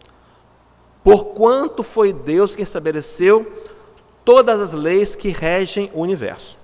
porquanto foi Deus quem estabeleceu todas as leis que regem o universo.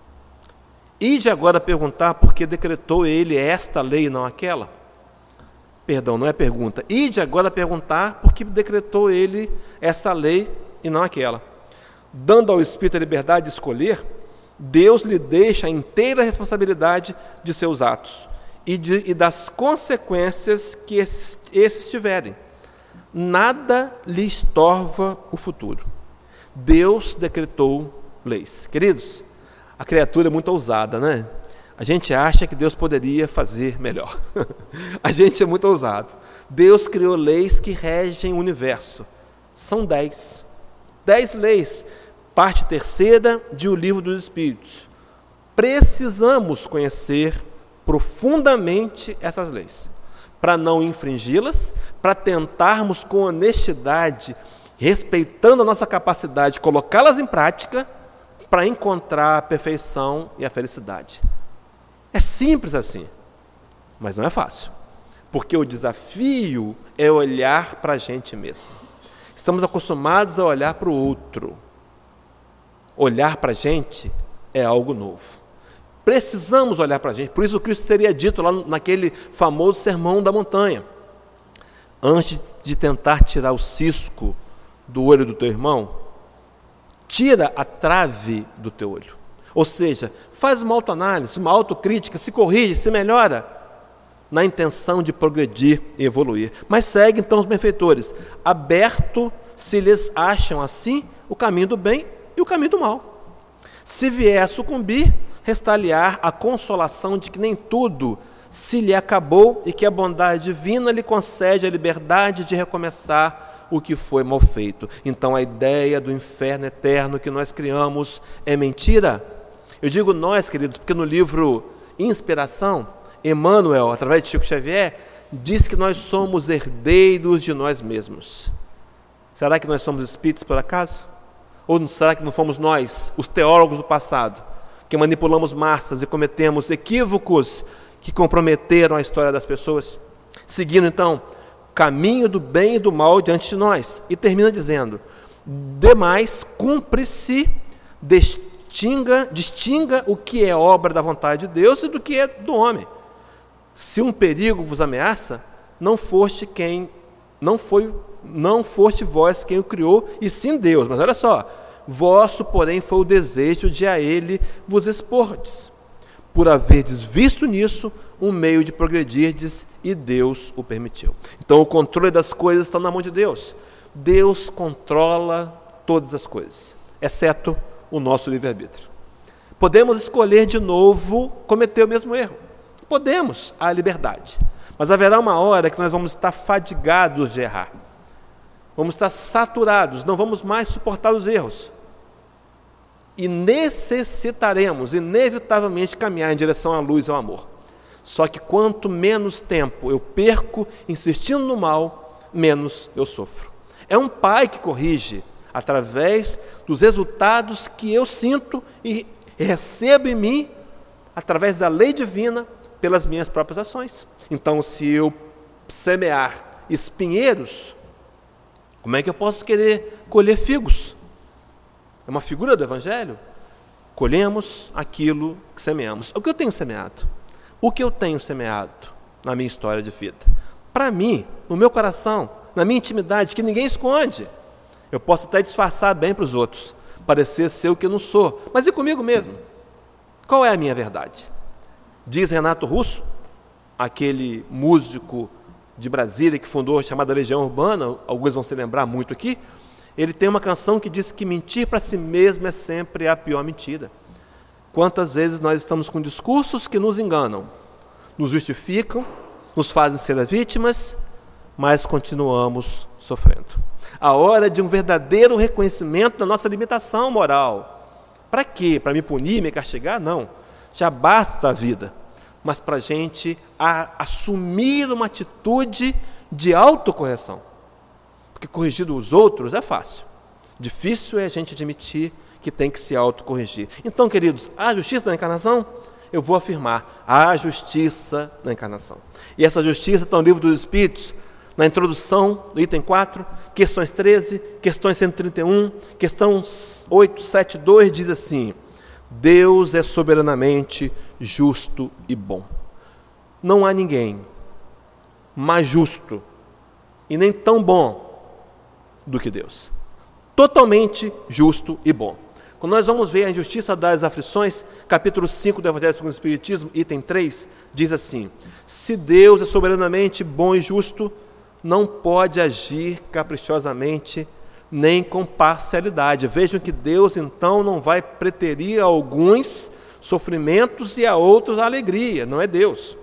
Ide agora perguntar por que decretou ele esta lei e não aquela? Perdão, não é pergunta. Ide agora perguntar por que decretou ele essa lei e não aquela. Dando ao Espírito a liberdade de escolher, Deus lhe deixa a inteira responsabilidade de seus atos e, de, e das consequências que esses, esses tiverem. Nada lhe estorva o futuro. Deus decretou leis. Queridos, a criatura é muito ousada, né? A gente acha que Deus poderia fazer melhor. A gente é muito ousado. Deus criou leis que regem o universo. São dez. Dez leis. Parte terceira de O Livro dos Espíritos. Precisamos conhecer profundamente essas leis, para não infringi-las, para tentarmos com honestidade, respeitando a nossa capacidade de colocá-las em prática, para encontrar a perfeição e a felicidade. É simples assim, mas não é fácil, porque o desafio é olhar para a gente mesmo. Estamos acostumados a olhar para o outro. Olhar para a gente é algo novo. Precisamos olhar para a gente. Por isso Cristo teria dito lá naquele famoso sermão da montanha: antes de tentar tirar o cisco do olho do teu irmão, tira a trave do teu olho. Ou seja, faz uma autoanálise, uma autocrítica, se corrige, se melhora, na intenção de progredir e evoluir. Mas segue então os benfeitores, aberto, se lhes acham assim, o caminho do bem e o caminho do mal. Se vier a sucumbir, restar-lhe-á a consolação de que nem tudo se lhe acabou e que a bondade divina lhe concede a liberdade de recomeçar o que foi mal feito. Então a ideia do inferno eterno que nós criamos é mentira. Eu digo nós, queridos, porque no livro Inspiração, Emmanuel, através de Chico Xavier, diz que nós somos herdeiros de nós mesmos. Será que nós somos espíritos por acaso? Ou será que não fomos nós, os teólogos do passado, que manipulamos massas e cometemos equívocos que comprometeram a história das pessoas? Seguindo então, caminho do bem e do mal diante de nós. E termina dizendo: demais, cumpre-se, distinga, distinga o que é obra da vontade de Deus e do que é do homem. Se um perigo vos ameaça, não foste quem, não foi, não foste vós quem o criou, e sim Deus. Mas olha só, vosso, porém, foi o desejo de a ele vos expordes, por haverdes visto nisso um meio de progredirdes, e Deus o permitiu. Então o controle das coisas está na mão de Deus. Deus controla todas as coisas, exceto o nosso livre-arbítrio. Podemos escolher de novo cometer o mesmo erro. Podemos, há liberdade. Mas haverá uma hora que nós vamos estar fadigados de errar. Vamos estar saturados, não vamos mais suportar os erros. E necessitaremos, inevitavelmente, caminhar em direção à luz e ao amor. Só que quanto menos tempo eu perco insistindo no mal, menos eu sofro. É um pai que corrige através dos resultados que eu sinto e recebo em mim, através da lei divina, pelas minhas próprias ações. Então, se eu semear espinheiros, como é que eu posso querer colher figos? É uma figura do Evangelho. colhemos aquilo que semeamos. O que eu tenho semeado? O que eu tenho semeado na minha história de vida? Para mim, no meu coração, na minha intimidade, que ninguém esconde. Eu posso até disfarçar bem para os outros, parecer ser o que eu não sou, mas e comigo mesmo? Qual é a minha verdade? Diz Renato Russo, aquele músico de Brasília que fundou a chamada Legião Urbana, alguns vão se lembrar muito aqui, ele tem uma canção que diz que mentir para si mesmo é sempre a pior mentira. Quantas vezes nós estamos com discursos que nos enganam, nos justificam, nos fazem ser as vítimas, mas continuamos sofrendo. A hora de um verdadeiro reconhecimento da nossa limitação moral. Para quê? Para me punir, me castigar? Não. Já basta a vida. Mas para a gente a, assumir uma atitude de autocorreção. Porque corrigir os outros é fácil. Difícil é a gente admitir que tem que se autocorrigir. Então, queridos, há justiça na encarnação? Eu vou afirmar, há justiça na encarnação. E essa justiça está no Livro dos Espíritos, na introdução do item quatro, questões treze, questões cento e trinta e um, questão oitocentos e setenta e dois, diz assim: Deus é soberanamente justo e bom. Não há ninguém mais justo e nem tão bom do que Deus. Totalmente justo e bom. Quando nós vamos ver a injustiça das aflições, capítulo cinco do Evangelho segundo o Espiritismo, item três, diz assim: se Deus é soberanamente bom e justo, não pode agir caprichosamente nem com parcialidade. Vejam que Deus, então, não vai preterir a alguns sofrimentos e a outros a alegria. Não é Deus.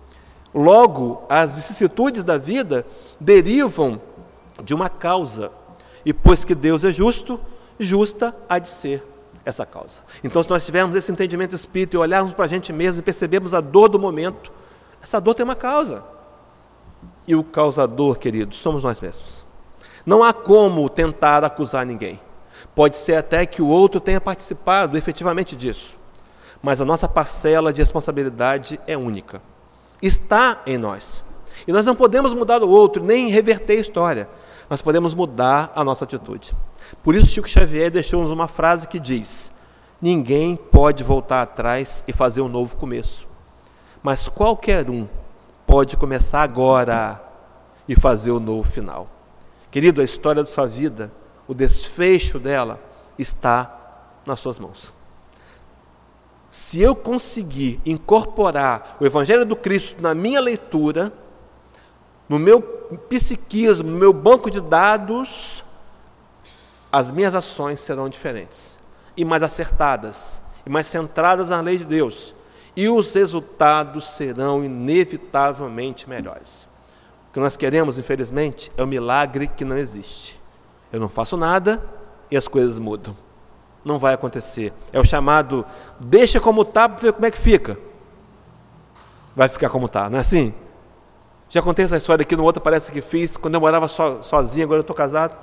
Logo, as vicissitudes da vida derivam de uma causa. E pois que Deus é justo, justa há de ser essa causa. Então, se nós tivermos esse entendimento espírita e olharmos para a gente mesmo e percebermos a dor do momento, essa dor tem uma causa. E o causador, queridos, somos nós mesmos. Não há como tentar acusar ninguém. Pode ser até que o outro tenha participado efetivamente disso. Mas a nossa parcela de responsabilidade é única. Está em nós. E nós não podemos mudar o outro, nem reverter a história. Nós podemos mudar a nossa atitude. Por isso, Chico Xavier deixou-nos uma frase que diz: ninguém pode voltar atrás e fazer um novo começo. Mas qualquer um pode começar agora e fazer o novo final. Querido, a história da sua vida, o desfecho dela, está nas suas mãos. Se eu conseguir incorporar o Evangelho do Cristo na minha leitura, no meu psiquismo, no meu banco de dados, as minhas ações serão diferentes, e mais acertadas, e mais centradas na lei de Deus, e os resultados serão inevitavelmente melhores. O que nós queremos, infelizmente, é o milagre que não existe. Eu não faço nada e as coisas mudam. Não vai acontecer. É o chamado, deixa como está para ver como é que fica. Vai ficar como está, não é assim? Já contei essa história aqui no outro, parece que fiz, quando eu morava so, sozinho, agora eu estou casado,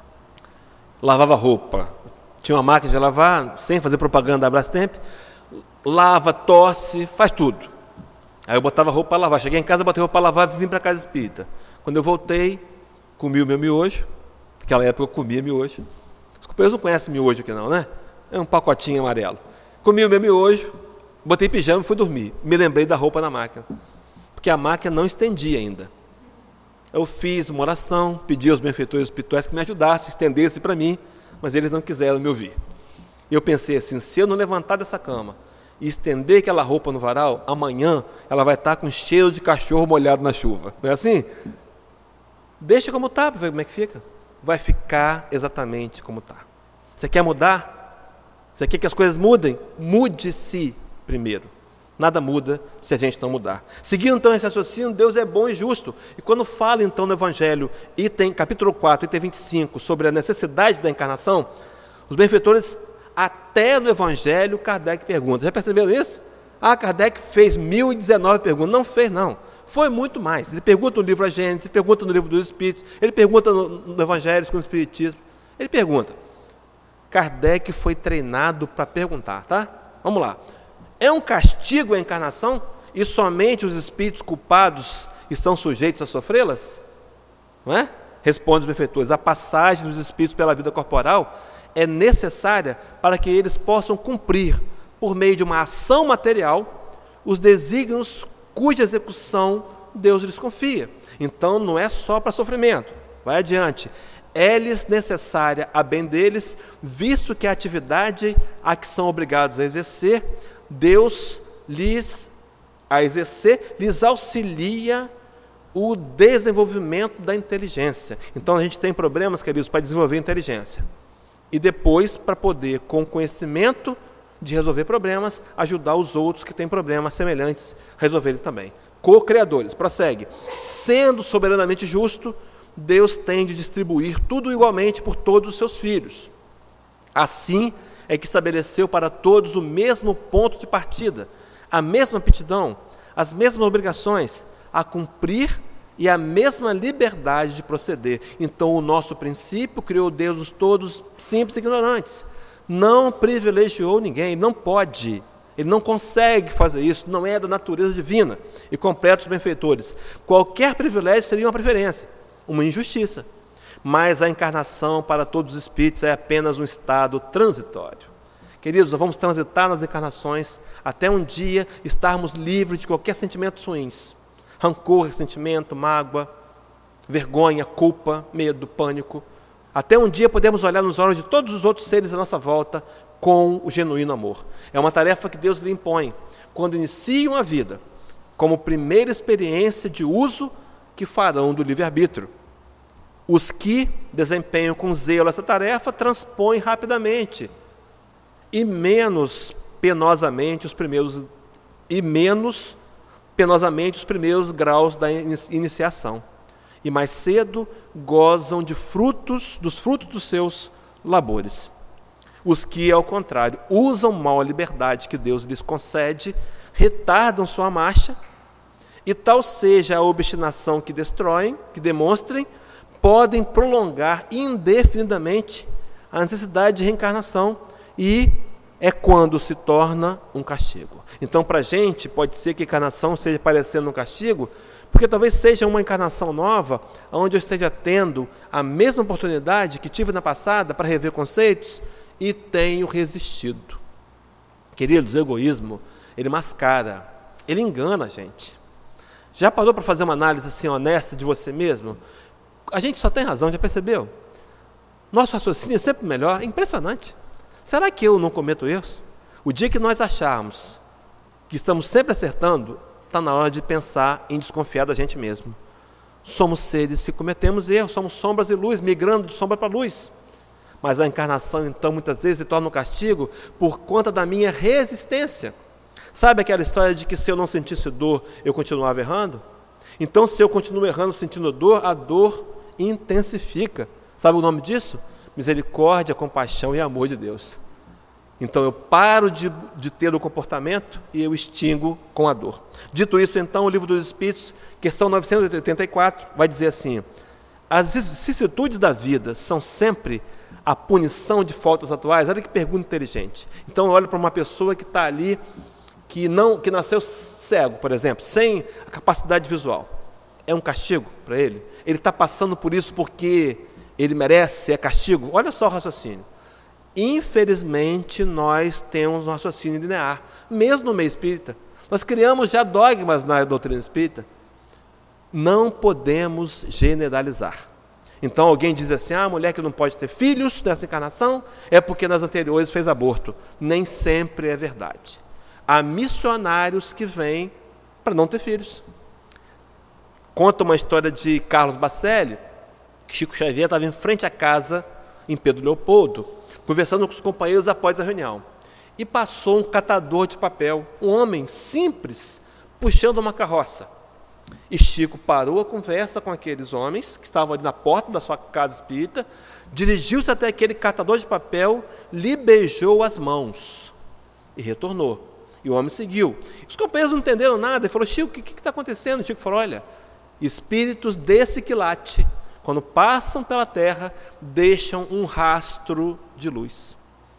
lavava roupa. Tinha uma máquina de lavar, sem fazer propaganda da Brastemp, lava, tosse, faz tudo. Aí eu botava roupa para lavar. Cheguei em casa, botei roupa para lavar e vim para a casa espírita. Quando eu voltei, comi o meu miojo. Naquela época eu comia miojo. Os companheiros não conhecem miojo aqui não, né? É um pacotinho amarelo. Comi o meu miojo, botei pijama e fui dormir. Me lembrei da roupa na máquina. Porque a máquina não estendia ainda. Eu fiz uma oração, pedi aos benfeitores espirituais que me ajudassem, estendessem para mim, mas eles não quiseram me ouvir. E eu pensei assim, se eu não levantar dessa cama e estender aquela roupa no varal, amanhã ela vai estar com cheiro de cachorro molhado na chuva. Não é assim? Deixa como está, para ver como é que fica. Vai ficar exatamente como está. Você quer mudar? Você quer que as coisas mudem? Mude-se primeiro. Nada muda se a gente não mudar. Seguindo então esse raciocínio, Deus é bom e justo. E quando fala então no Evangelho, item, capítulo quatro, item vinte e cinco, sobre a necessidade da encarnação, os benfeitores, até no Evangelho, Kardec pergunta. Já perceberam isso? Ah, Kardec fez mil e dezenove perguntas. Não fez, não. Foi muito mais. Ele pergunta no livro A Gênesis, ele pergunta no livro dos Espíritos, ele pergunta no, no Evangelho com o Espiritismo. Ele pergunta. Kardec foi treinado para perguntar, tá? Vamos lá. É um castigo a encarnação e somente os espíritos culpados estão sujeitos a sofrê-las? Não é? Responde os benfeitores. A passagem dos espíritos pela vida corporal é necessária para que eles possam cumprir, por meio de uma ação material, os desígnios cuja execução Deus lhes confia. Então, não é só para sofrimento. Vai adiante. É-lhes necessária a bem deles, visto que a atividade a que são obrigados a exercer, Deus lhes, a exercer, lhes auxilia o desenvolvimento da inteligência. Então, a gente tem problemas, queridos, para desenvolver inteligência. E depois, para poder, com conhecimento de resolver problemas, ajudar os outros que têm problemas semelhantes a resolverem também. Co-criadores, prossegue. Sendo soberanamente justo, Deus tem de distribuir tudo igualmente por todos os seus filhos. Assim é que estabeleceu para todos o mesmo ponto de partida, a mesma aptidão, as mesmas obrigações a cumprir e a mesma liberdade de proceder. Então, o nosso princípio criou Deus os todos simples e ignorantes. Não privilegiou ninguém, não pode. Ele não consegue fazer isso, não é da natureza divina. E completa os benfeitores. Qualquer privilégio seria uma preferência, uma injustiça. Mas a encarnação para todos os espíritos é apenas um estado transitório. Queridos, nós vamos transitar nas encarnações até um dia estarmos livres de qualquer sentimento ruins. Rancor, ressentimento, mágoa, vergonha, culpa, medo, pânico. Até um dia podemos olhar nos olhos de todos os outros seres à nossa volta com o genuíno amor. É uma tarefa que Deus lhe impõe quando iniciam a vida, como primeira experiência de uso que farão do livre-arbítrio. Os que desempenham com zelo essa tarefa transpõem rapidamente e menos penosamente os primeiros e menos penosamente os primeiros graus da iniciação. E mais cedo gozam de frutos, dos frutos dos seus labores. Os que, ao contrário, usam mal a liberdade que Deus lhes concede, retardam sua marcha, e tal seja a obstinação que destroem, que demonstrem, podem prolongar indefinidamente a necessidade de reencarnação, e é quando se torna um castigo. Então, para a gente, pode ser que a encarnação seja parecendo um castigo, porque talvez seja uma encarnação nova, onde eu esteja tendo a mesma oportunidade que tive na passada para rever conceitos, e tenho resistido. Queridos, o egoísmo, ele mascara, ele engana a gente. Já parou para fazer uma análise assim honesta de você mesmo? A gente só tem razão, já percebeu? Nosso raciocínio é sempre melhor, é impressionante. Será que eu não cometo erros? O dia que nós acharmos que estamos sempre acertando, está na hora de pensar em desconfiar da gente mesmo. Somos seres que cometemos erros, somos sombras e luz, migrando de sombra para luz. Mas a encarnação, então, muitas vezes se torna um castigo por conta da minha resistência. Sabe aquela história de que se eu não sentisse dor, eu continuava errando? Então, se eu continuo errando, sentindo dor, a dor intensifica. Sabe o nome disso? Misericórdia, compaixão e amor de Deus. Então, eu paro de, de ter o comportamento e eu extingo com a dor. Dito isso, então, o Livro dos Espíritos, questão novecentos e oitenta e quatro, vai dizer assim: as vicissitudes da vida são sempre a punição de faltas atuais? Olha que pergunta inteligente. Então, olha para uma pessoa que está ali, que, não, que nasceu cego, por exemplo, sem a capacidade visual. É um castigo para ele? Ele está passando por isso porque ele merece, é castigo? Olha só o raciocínio. Infelizmente, nós temos um raciocínio linear, mesmo no meio espírita. Nós criamos já dogmas na doutrina espírita. Não podemos generalizar. Então, alguém diz assim: ah, a mulher que não pode ter filhos nessa encarnação é porque nas anteriores fez aborto. Nem sempre é verdade. Há missionários que vêm para não ter filhos. Conta uma história de Carlos Bacelli, que Chico Xavier estava em frente à casa, em Pedro Leopoldo, conversando com os companheiros após a reunião. E passou um catador de papel, um homem simples, puxando uma carroça. E Chico parou a conversa com aqueles homens que estavam ali na porta da sua casa espírita, dirigiu-se até aquele catador de papel, lhe beijou as mãos e retornou. E o homem seguiu. Os companheiros não entenderam nada. Ele falou: Chico, o que está acontecendo? Chico falou: olha, espíritos desse quilate, quando passam pela terra, deixam um rastro de luz.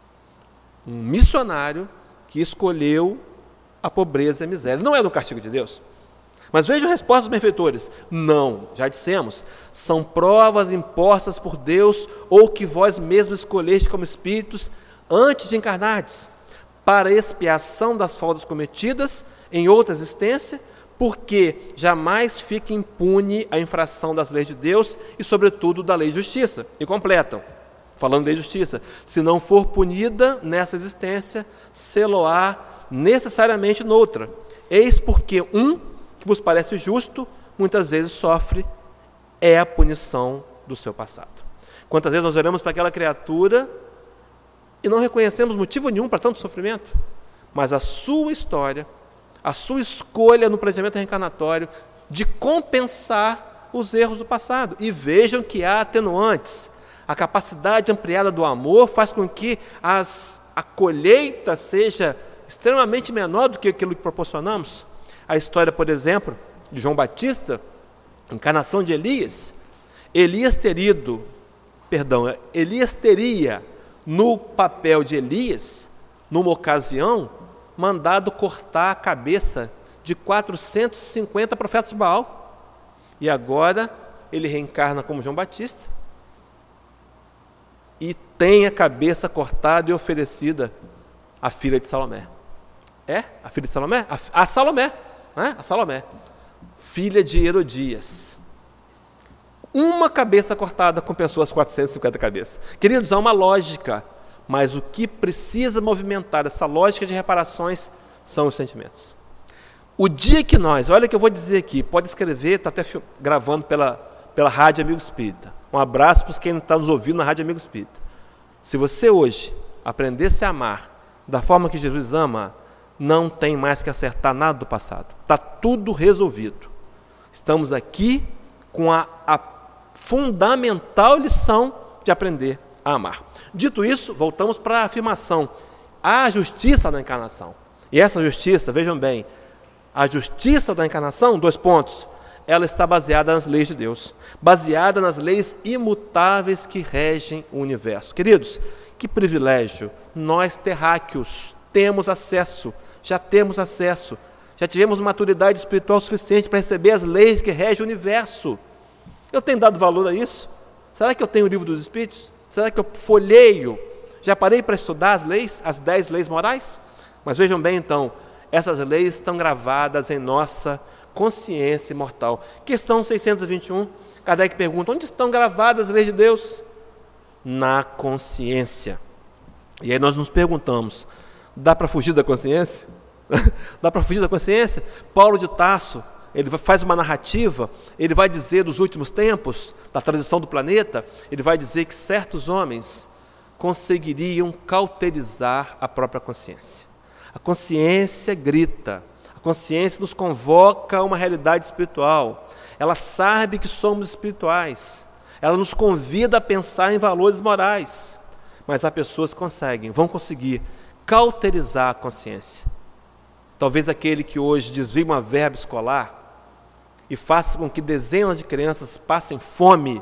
Um missionário que escolheu a pobreza e a miséria. Não é no castigo de Deus. Mas veja a resposta dos benfeitores: não, já dissemos, são provas impostas por Deus, ou que vós mesmos escolheste como espíritos antes de encarnardes, para expiação das faltas cometidas em outra existência, porque jamais fica impune a infração das leis de Deus e, sobretudo, da lei de justiça. E completam, falando de justiça: se não for punida nessa existência, sê-lo-á necessariamente noutra. Eis porque um que vos parece justo, muitas vezes sofre é a punição do seu passado. Quantas vezes nós olhamos para aquela criatura e não reconhecemos motivo nenhum para tanto sofrimento, mas a sua história, a sua escolha no planejamento reencarnatório de compensar os erros do passado. E vejam que há atenuantes. A capacidade ampliada do amor faz com que as, a colheita seja extremamente menor do que aquilo que proporcionamos. A história, por exemplo, de João Batista, encarnação de Elias. Elias teria ido, perdão, Elias teria, no papel de Elias, numa ocasião, mandado cortar a cabeça de quatrocentos e cinquenta profetas de Baal. E agora ele reencarna como João Batista e tem a cabeça cortada e oferecida à filha de Salomé. É? A filha de Salomé? A, a Salomé. É? A Salomé. Filha de Herodias. Uma cabeça cortada compensou as quatrocentas e cinquenta cabeças. Queridos, há uma lógica, mas o que precisa movimentar essa lógica de reparações são os sentimentos. O dia que nós, olha o que eu vou dizer aqui, pode escrever, está até gravando pela, pela Rádio Amigo Espírita. Um abraço para quem está nos ouvindo na Rádio Amigo Espírita. Se você hoje aprendesse a amar da forma que Jesus ama, não tem mais que acertar nada do passado. Está tudo resolvido. Estamos aqui com a, a fundamental lição de aprender a amar. Dito isso, voltamos para a afirmação: há justiça na encarnação. E essa justiça, vejam bem, a justiça da encarnação, dois pontos, ela está baseada nas leis de Deus, baseada nas leis imutáveis que regem o universo. Queridos, que privilégio, nós terráqueos temos acesso, já temos acesso, já tivemos maturidade espiritual suficiente para receber as leis que regem o universo. Eu tenho dado valor a isso? Será que eu tenho o livro dos Espíritos? Será que eu folheio? Já parei para estudar as leis, as dez leis morais? Mas vejam bem então, essas leis estão gravadas em nossa consciência imortal. Questão seiscentos e vinte e um, Kardec pergunta: onde estão gravadas as leis de Deus? Na consciência. E aí nós nos perguntamos: dá para fugir da consciência? Dá para fugir da consciência? Paulo de Tarso, ele faz uma narrativa, ele vai dizer dos últimos tempos, da transição do planeta, ele vai dizer que certos homens conseguiriam cauterizar a própria consciência. A consciência grita, a consciência nos convoca a uma realidade espiritual, ela sabe que somos espirituais, ela nos convida a pensar em valores morais, mas há pessoas que conseguem, vão conseguir cauterizar a consciência. Talvez aquele que hoje desvia uma verba escolar e faça com que dezenas de crianças passem fome,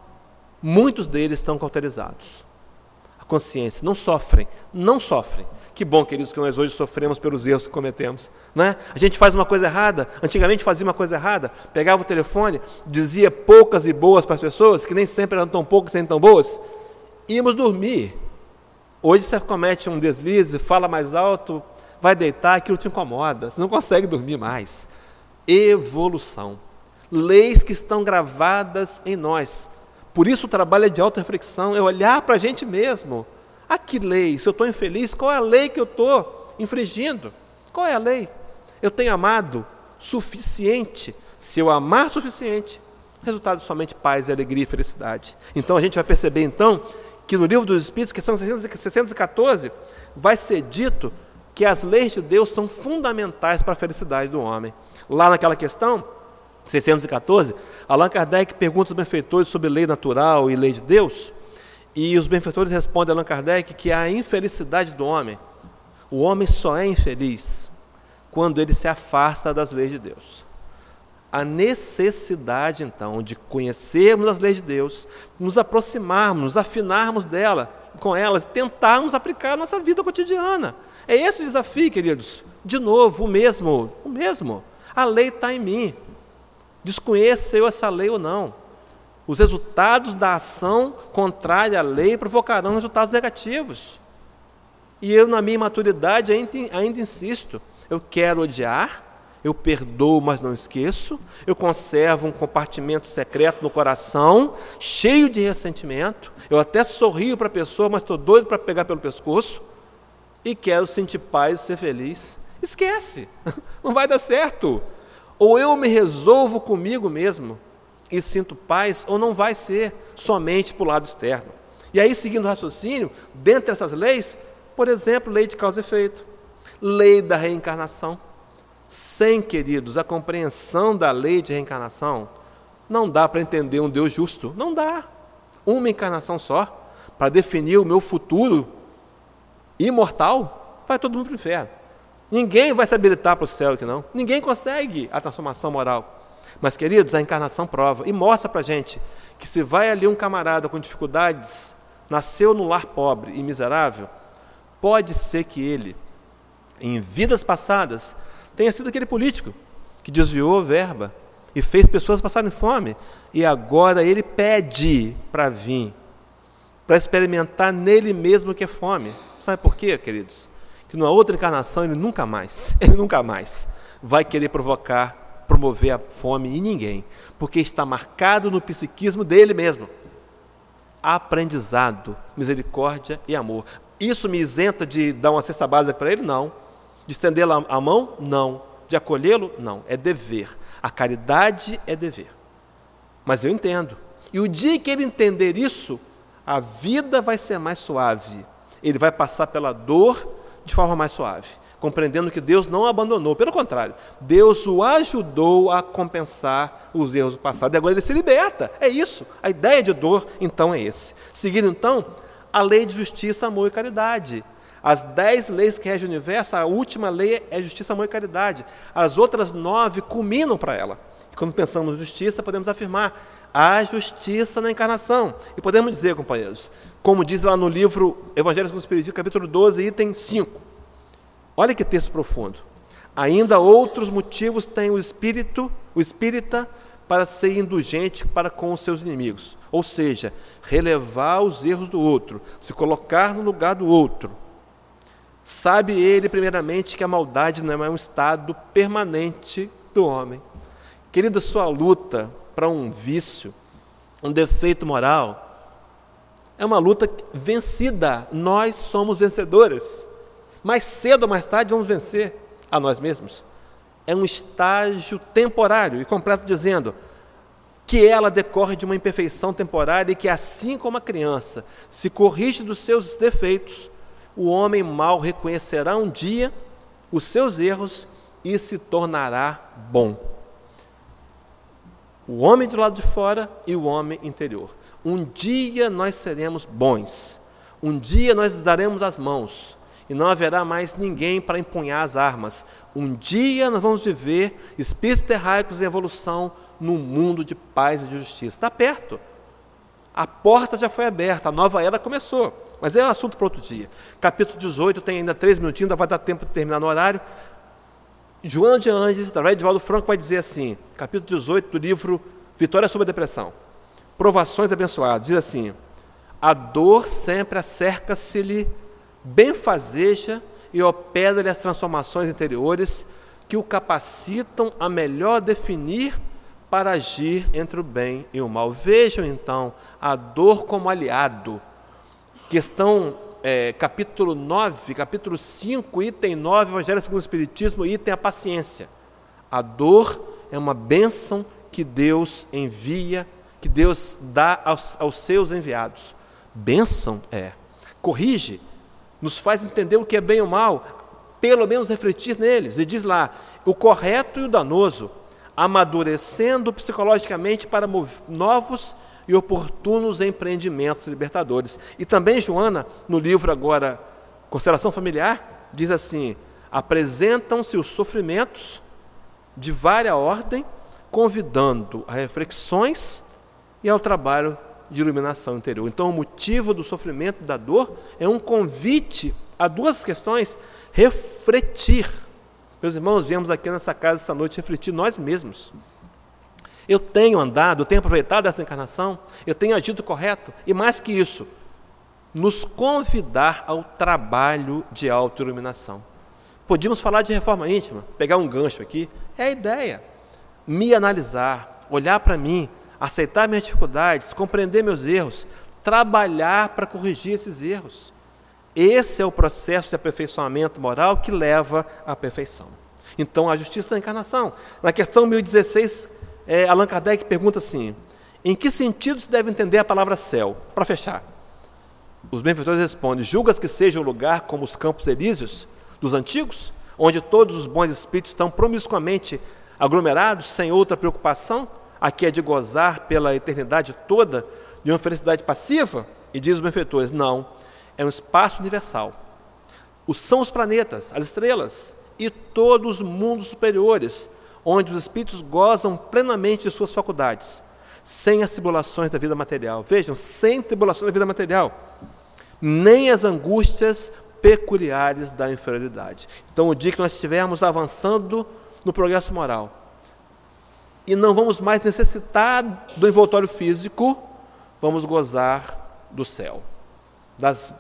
muitos deles estão cauterizados. A consciência, não sofrem, não sofrem. Que bom, queridos, que nós hoje sofremos pelos erros que cometemos, né? A gente faz uma coisa errada, antigamente fazia uma coisa errada, pegava o telefone, dizia poucas e boas para as pessoas, que nem sempre eram tão poucas nem tão boas, íamos dormir. Hoje você comete um deslize, fala mais alto, vai deitar, aquilo te incomoda, você não consegue dormir mais. Evolução. Leis que estão gravadas em nós. Por isso o trabalho é de auto-reflexão, é olhar para a gente mesmo. Ah, que lei? Se eu estou infeliz, qual é a lei que eu estou infringindo? Qual é a lei? Eu tenho amado suficiente. Se eu amar suficiente, resultado somente paz, alegria e felicidade. Então a gente vai perceber então que no Livro dos Espíritos, questão seiscentos e quatorze, vai ser dito que as leis de Deus são fundamentais para a felicidade do homem. Lá naquela questão, seiscentos e quatorze, Allan Kardec pergunta aos benfeitores sobre lei natural e lei de Deus, e os benfeitores respondem a Allan Kardec que a infelicidade do homem, o homem só é infeliz quando ele se afasta das leis de Deus. A necessidade, então, de conhecermos as leis de Deus, nos aproximarmos, nos afinarmos dela, com elas, tentarmos aplicar a nossa vida cotidiana. É esse o desafio, queridos. De novo, o mesmo, o mesmo. A lei está em mim. Desconheça eu essa lei ou não. Os resultados da ação contrária à lei provocarão resultados negativos. E eu, na minha maturidade, ainda, ainda insisto. Eu quero odiar, eu perdoo, mas não esqueço. Eu conservo um compartimento secreto no coração, cheio de ressentimento. Eu até sorrio para a pessoa, mas estou doido para pegar pelo pescoço. E quero sentir paz e ser feliz. Esquece, não vai dar certo. Ou eu me resolvo comigo mesmo e sinto paz, ou não vai ser somente para o lado externo. E aí, seguindo o raciocínio, dentre essas leis, por exemplo, lei de causa e efeito, lei da reencarnação. Sem, queridos, a compreensão da lei de reencarnação, não dá para entender um Deus justo. Não dá. Uma encarnação só, para definir o meu futuro imortal, vai todo mundo para o inferno. Ninguém vai se habilitar para o céu aqui, não. Ninguém consegue a transformação moral. Mas, queridos, a encarnação prova e mostra para a gente que se vai ali um camarada com dificuldades, nasceu no lar pobre e miserável, pode ser que ele, em vidas passadas, tenha sido aquele político que desviou verba e fez pessoas passarem fome. E agora ele pede para vir, para experimentar nele mesmo o que é fome. Sabe por quê, queridos? Que numa outra encarnação ele nunca mais, ele nunca mais vai querer provocar, promover a fome em ninguém, porque está marcado no psiquismo dele mesmo. Aprendizado, misericórdia e amor. Isso me isenta de dar uma cesta básica para ele? Não. De estender a mão? Não. De acolhê-lo? Não. É dever. A caridade é dever. Mas eu entendo. E o dia que ele entender isso, a vida vai ser mais suave. Ele vai passar pela dor de forma mais suave, compreendendo que Deus não o abandonou. Pelo contrário, Deus o ajudou a compensar os erros do passado. E agora ele se liberta. É isso. A ideia de dor, então, é esse. Seguindo, então, a lei de justiça, amor e caridade. As dez leis que regem o universo, a última lei é justiça, amor e caridade. As outras nove culminam para ela. E quando pensamos em justiça, podemos afirmar a justiça na encarnação. E podemos dizer, companheiros, como diz lá no livro Evangelho segundo o Espiritismo, capítulo doze, item cinco. Olha que texto profundo. Ainda outros motivos tem o espírito, o espírita, para ser indulgente para com os seus inimigos. Ou seja, relevar os erros do outro, se colocar no lugar do outro. Sabe ele, primeiramente, que a maldade não é um estado permanente do homem. Querida, sua luta para um vício, um defeito moral, é uma luta vencida. Nós somos vencedores. Mais cedo ou mais tarde vamos vencer a nós mesmos. É um estágio temporário e completo, dizendo que ela decorre de uma imperfeição temporária e que, assim como a criança se corrige dos seus defeitos, o homem mau reconhecerá um dia os seus erros e se tornará bom. O homem do lado de fora e o homem interior. Um dia nós seremos bons. Um dia nós daremos as mãos. E não haverá mais ninguém para empunhar as armas. Um dia nós vamos viver espíritos terráqueos em evolução num mundo de paz e de justiça. Está perto. A porta já foi aberta, a nova era começou. Mas é um assunto para outro dia. Capítulo dezoito, tem ainda três minutinhos, ainda vai dar tempo de terminar no horário. Joana de Andes, da Edivaldo Franco, vai dizer assim, capítulo dezoito do livro Vitória sobre a Depressão. Provações abençoadas. Diz assim: a dor sempre acerca-se-lhe, benfazeja e opera-lhe as transformações interiores que o capacitam a melhor definir para agir entre o bem e o mal. Vejam, então, a dor como aliado. Questão, é, capítulo nove, capítulo cinco, item nove, Evangelho segundo o Espiritismo, item a paciência. A dor é uma bênção que Deus envia, que Deus dá aos, aos seus enviados. Bênção é. Corrige, nos faz entender o que é bem ou mal, pelo menos refletir neles. E diz lá, o correto e o danoso, amadurecendo psicologicamente para novos e oportunos empreendimentos libertadores. E também Joana, no livro agora, Constelação Familiar, diz assim, apresentam-se os sofrimentos de várias ordem, convidando a reflexões e ao trabalho de iluminação interior. Então, o motivo do sofrimento e da dor é um convite a duas questões: refletir, Meus irmãos, viemos aqui nessa casa essa noite refletir nós mesmos. Eu tenho andado, eu tenho aproveitado essa encarnação, eu tenho agido correto, e mais que isso, nos convidar ao trabalho de autoiluminação. Podíamos falar de reforma íntima, pegar um gancho aqui, é a ideia. Me analisar, olhar para mim, aceitar minhas dificuldades, compreender meus erros, trabalhar para corrigir esses erros. Esse é o processo de aperfeiçoamento moral que leva à perfeição. Então, a justiça da encarnação. Na questão mil e dezesseis, é, Allan Kardec pergunta assim, em que sentido se deve entender a palavra céu? Para fechar. Os benfeitores respondem, julgas que seja um lugar como os campos elíseos dos antigos, onde todos os bons espíritos estão promiscuamente aglomerados, sem outra preocupação, aqui é de gozar pela eternidade toda de uma felicidade passiva? E diz os benfeitores, não, é um espaço universal. Os, são os planetas, as estrelas e todos os mundos superiores, onde os espíritos gozam plenamente de suas faculdades, sem as tribulações da vida material. Vejam, sem tribulações da vida material, nem as angústias peculiares da inferioridade. Então, o dia que nós estivermos avançando no progresso moral e não vamos mais necessitar do envoltório físico, vamos gozar do céu, das,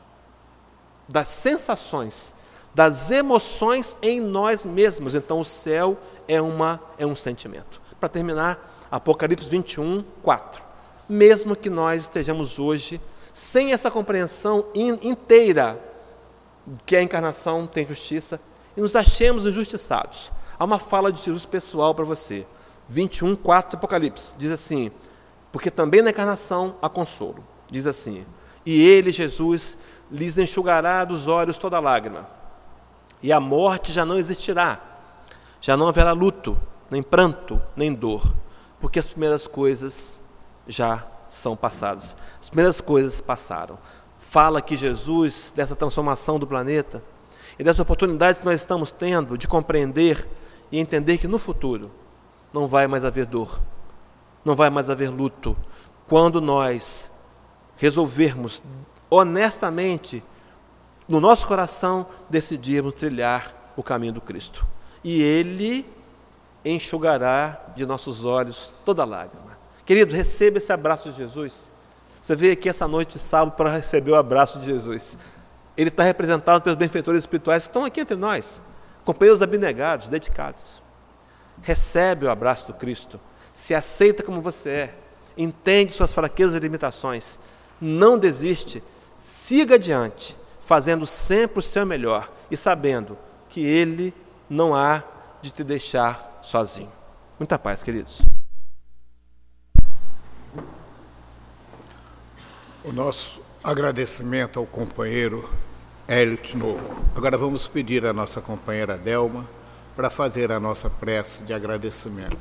das sensações, das emoções em nós mesmos. Então, o céu é, uma, é um sentimento. Para terminar, Apocalipse vinte e um, quatro. Mesmo que nós estejamos hoje sem essa compreensão in, inteira que a encarnação tem justiça e nos achemos injustiçados, há uma fala de Jesus pessoal para você. vinte e um, quatro, Apocalipse, diz assim, porque também na encarnação há consolo. Diz assim, e ele, Jesus, lhes enxugará dos olhos toda lágrima, e a morte já não existirá, já não haverá luto, nem pranto, nem dor, porque as primeiras coisas já são passadas. As primeiras coisas passaram. Fala que Jesus, dessa transformação do planeta, e dessa oportunidade que nós estamos tendo de compreender e entender que no futuro não vai mais haver dor, não vai mais haver luto, quando nós resolvermos honestamente, no nosso coração, decidirmos trilhar o caminho do Cristo. E Ele enxugará de nossos olhos toda lágrima. Querido, receba esse abraço de Jesus. Você veio aqui essa noite de sábado para receber o abraço de Jesus. Ele está representado pelos benfeitores espirituais que estão aqui entre nós, companheiros abnegados, dedicados. Recebe o abraço do Cristo, se aceita como você é, entende suas fraquezas e limitações, não desiste, siga adiante, fazendo sempre o seu melhor e sabendo que Ele não há de te deixar sozinho. Muita paz, queridos. O nosso agradecimento ao companheiro Hélio Tinoco. Agora vamos pedir à nossa companheira Delma para fazer a nossa prece de agradecimento.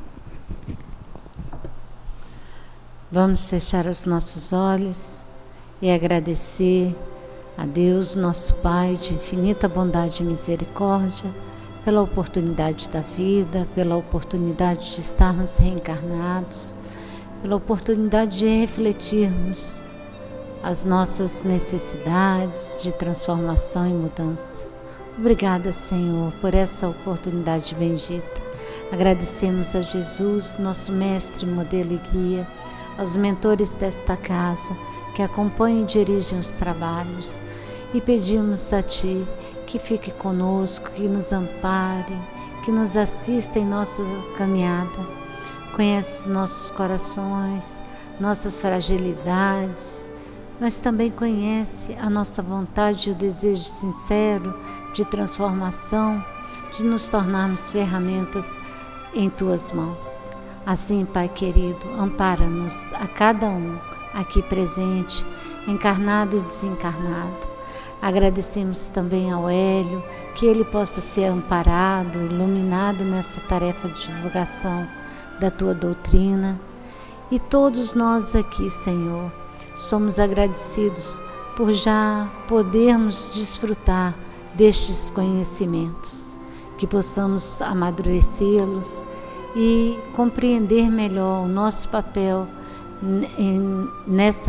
Vamos fechar os nossos olhos e agradecer a Deus, nosso Pai, de infinita bondade e misericórdia, pela oportunidade da vida, pela oportunidade de estarmos reencarnados, pela oportunidade de refletirmos as nossas necessidades de transformação e mudança. Obrigada, Senhor, por essa oportunidade bendita. Agradecemos a Jesus, nosso mestre, modelo e guia, aos mentores desta casa, que acompanham e dirigem os trabalhos, e pedimos a Ti que fique conosco, que nos ampare, que nos assista em nossa caminhada. Conhece nossos corações, nossas fragilidades, mas também conhece a nossa vontade e o desejo sincero de transformação, de nos tornarmos ferramentas em Tuas mãos. Assim, Pai querido, ampara-nos a cada um aqui presente, encarnado e desencarnado. Agradecemos também ao Hélio, que ele possa ser amparado, iluminado nessa tarefa de divulgação da Tua doutrina. E todos nós aqui, Senhor, somos agradecidos por já podermos desfrutar destes conhecimentos, que possamos amadurecê-los e compreender melhor o nosso papel nesta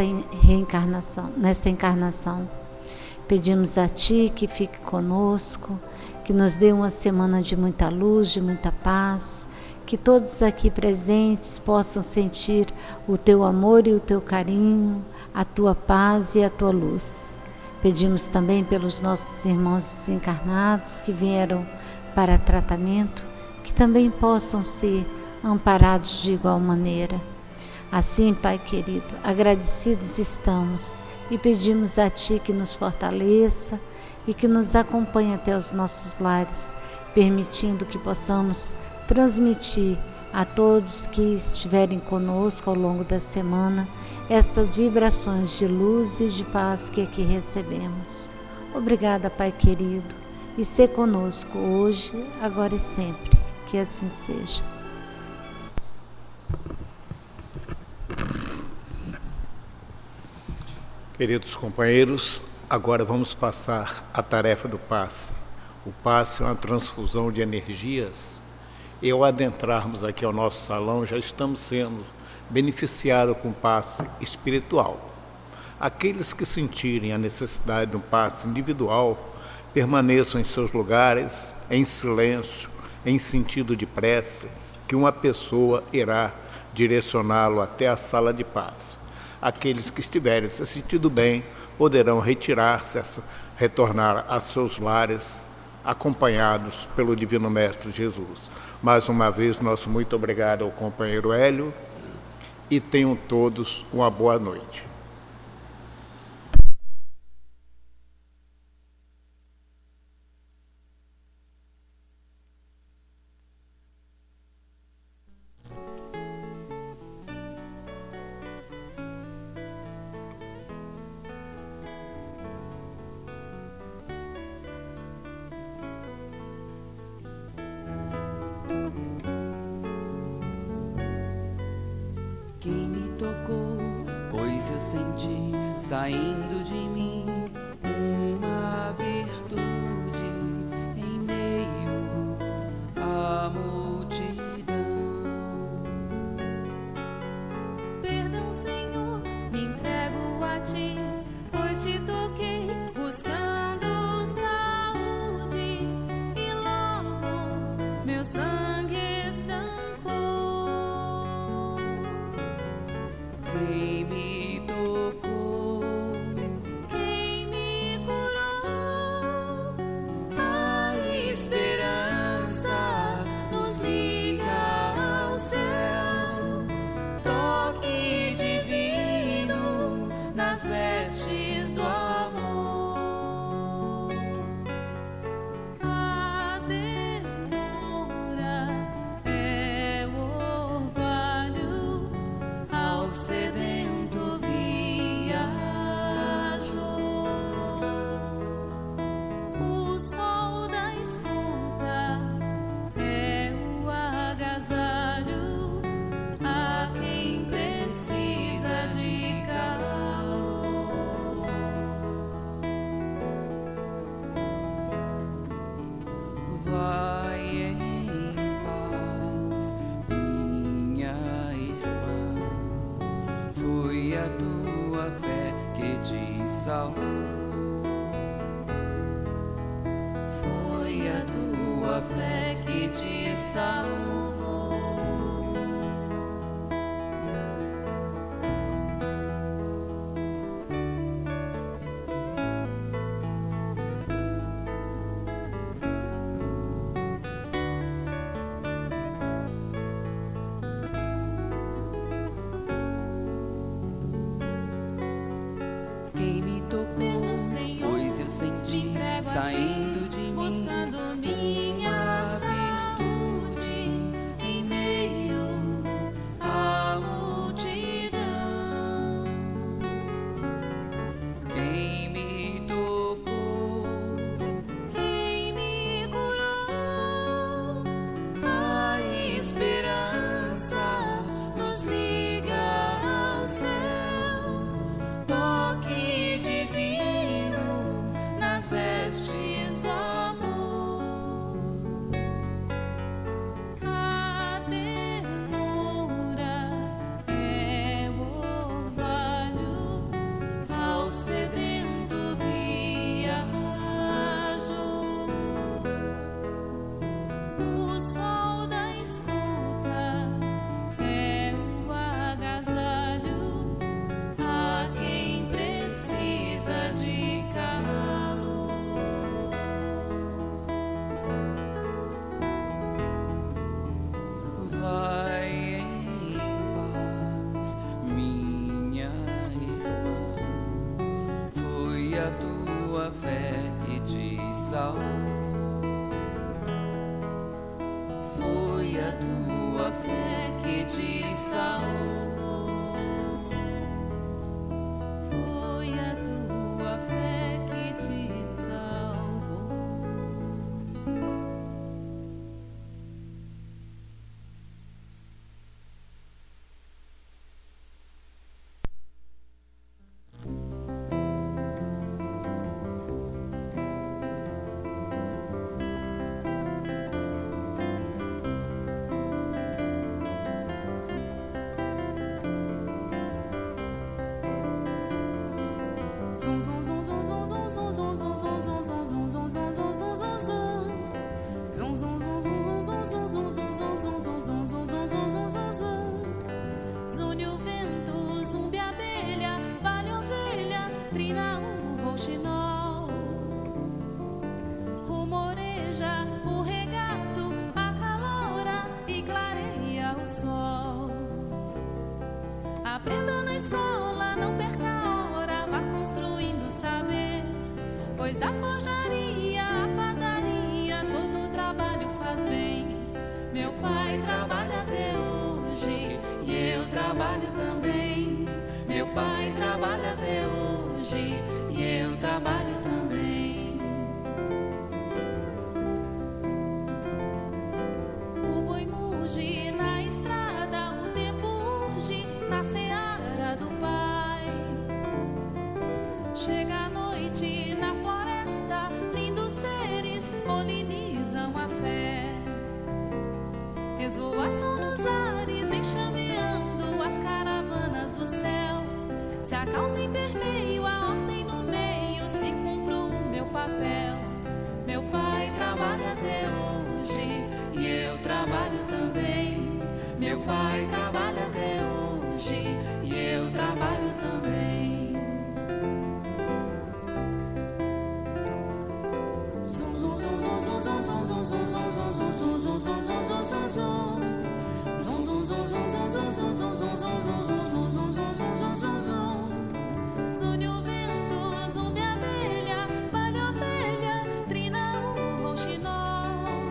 reencarnação, nesta encarnação. Pedimos a Ti que fique conosco, que nos dê uma semana de muita luz, de muita paz, que todos aqui presentes possam sentir o teu amor e o teu carinho, a tua paz e a tua luz. Pedimos também pelos nossos irmãos desencarnados que vieram para tratamento, que também possam ser amparados de igual maneira. Assim, Pai querido, agradecidos estamos e pedimos a Ti que nos fortaleça e que nos acompanhe até os nossos lares, permitindo que possamos transmitir a todos que estiverem conosco ao longo da semana estas vibrações de luz e de paz que aqui recebemos. Obrigada, Pai querido, e ser conosco hoje, agora e sempre. Que assim seja. Queridos companheiros, agora vamos passar a tarefa do passe. O passe é uma transfusão de energias. E ao adentrarmos aqui ao nosso salão, já estamos sendo beneficiados com passe espiritual. Aqueles que sentirem a necessidade de um passe individual, permaneçam em seus lugares, em silêncio, em sentido de prece, que uma pessoa irá direcioná-lo até a sala de passe. Aqueles que estiverem se sentindo bem, poderão retirar-se, retornar a seus lares, acompanhados pelo Divino Mestre Jesus. Mais uma vez, nosso muito obrigado ao companheiro Hélio e tenham todos uma boa noite. Quem me tocou, pois eu senti saindo de mim uma virtude em meio à multidão. Perdão, Senhor, me entrego a Ti, pois Te toquei buscando saúde e logo meu sangue estancou. Quem me tocou, Quem me curou, a esperança nos liga ao céu. Toque divino nas vestes do amor. A ternura é o orvalho ao sedento viajou. O sol da escuta é o agasalho a quem precisa de calor. vai em paz, minha irmã. Foi a tua fé que te salvou. Foi a tua fé que te salvou. Quem me tocou, Perdão, Senhor, pois eu me senti entrego a Ti, saindo de mim buscando minha uma saúde virtude em pois da forjaria à padaria todo trabalho faz bem. Meu pai trabalha até hoje e eu trabalho também. Meu pai trabalha até hoje e eu trabalho também. O boi muge na estrada, o tempo urge na seara do pai. Chega a noite na floresta, lindos seres polinizam a fé. Esvoaçam nos ares, enxameando as caravanas do céu. Se a causa em vermelho, a ordem no meio, se cumpro o meu papel. Meu pai trabalha até hoje e eu trabalho também. Meu pai trabalha até hoje e eu trabalho também. Zum zum zum zum zum zum zum zum zum zum zum zum zum zum zum zum zum. Zum zum zum zum zum zum zum zum zum zum zum zum zum zum zum zum zum. Zune o vento, zumbi a abelha, balha a ovelha, trina o rouxinol.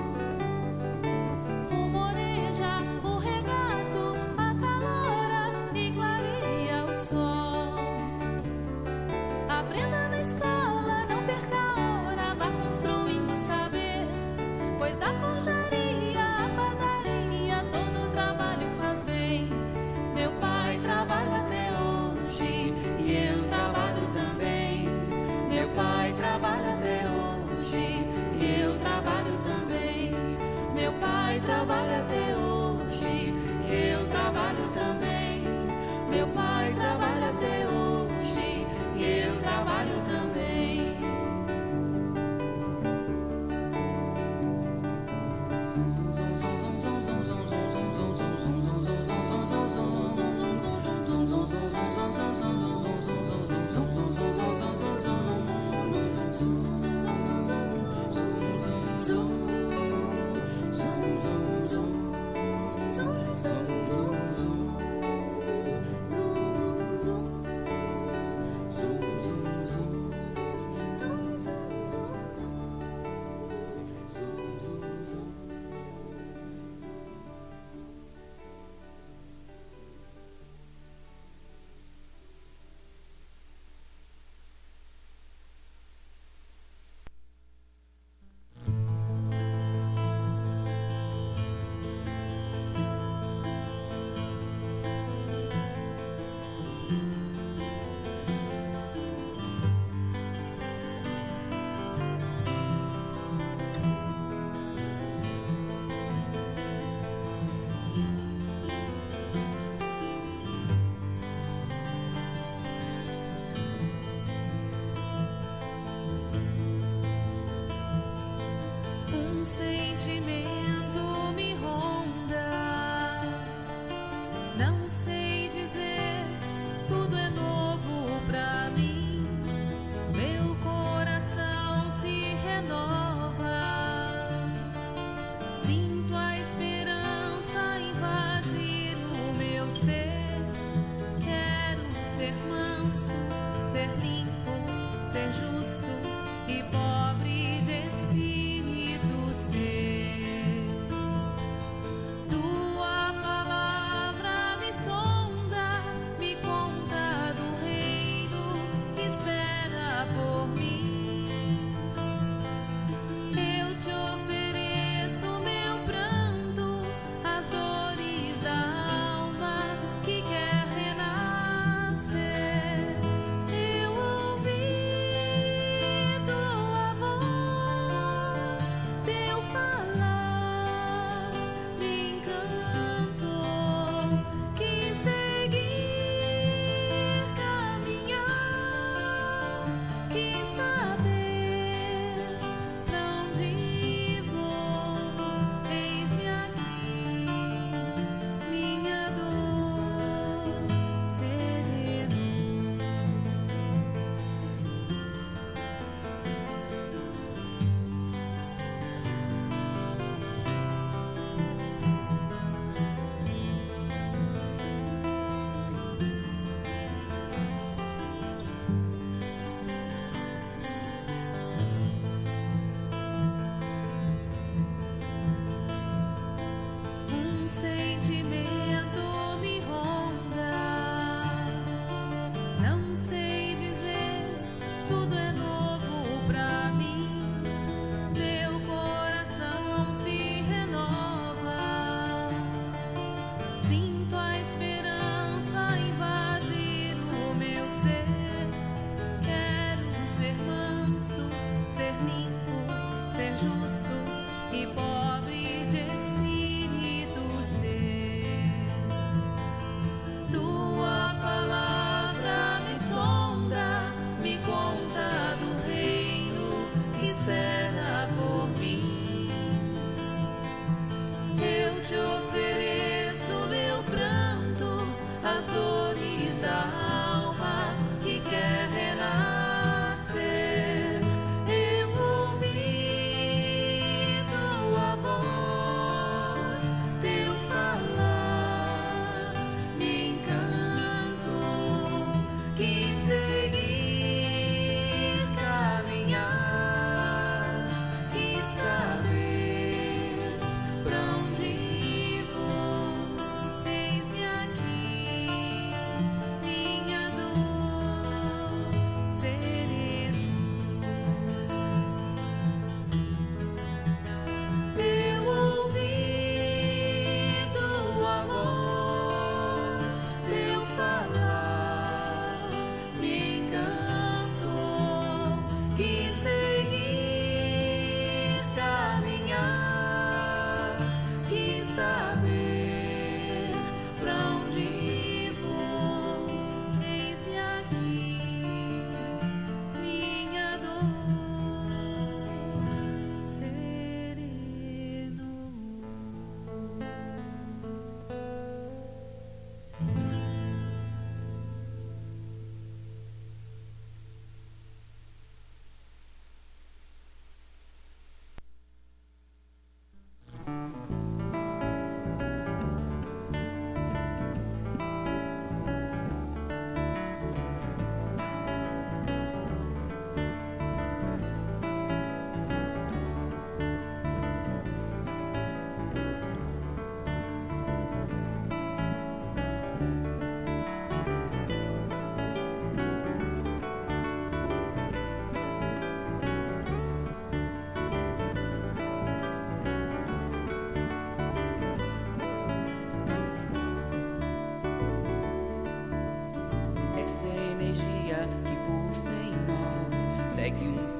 Rumoreja o regato, acalora e clareia o sol. Aprenda na escola, não perca a hora, vá construindo saber, pois da forjaria à padaria todo trabalho faz bem. Meu pai trabalha até hoje e eu trabalho também. Meu pai trabalha até hoje e eu trabalho também. Meu pai trabalha até hoje e eu trabalho também. Meu pai trabalha até hoje e eu trabalho também. Um sentimento me ronda, não sei dizer, tudo é novo pra mim. Meu coração se renova, sinto a esperança invadir o meu ser. Quero ser manso, ser limpo, ser justo e pobre de espírito ser. Tua palavra me sonda, me conta do reino que espera por mim. Eu te ofereço meu pranto, as dores da alma que quer renascer. Eu ouvi tua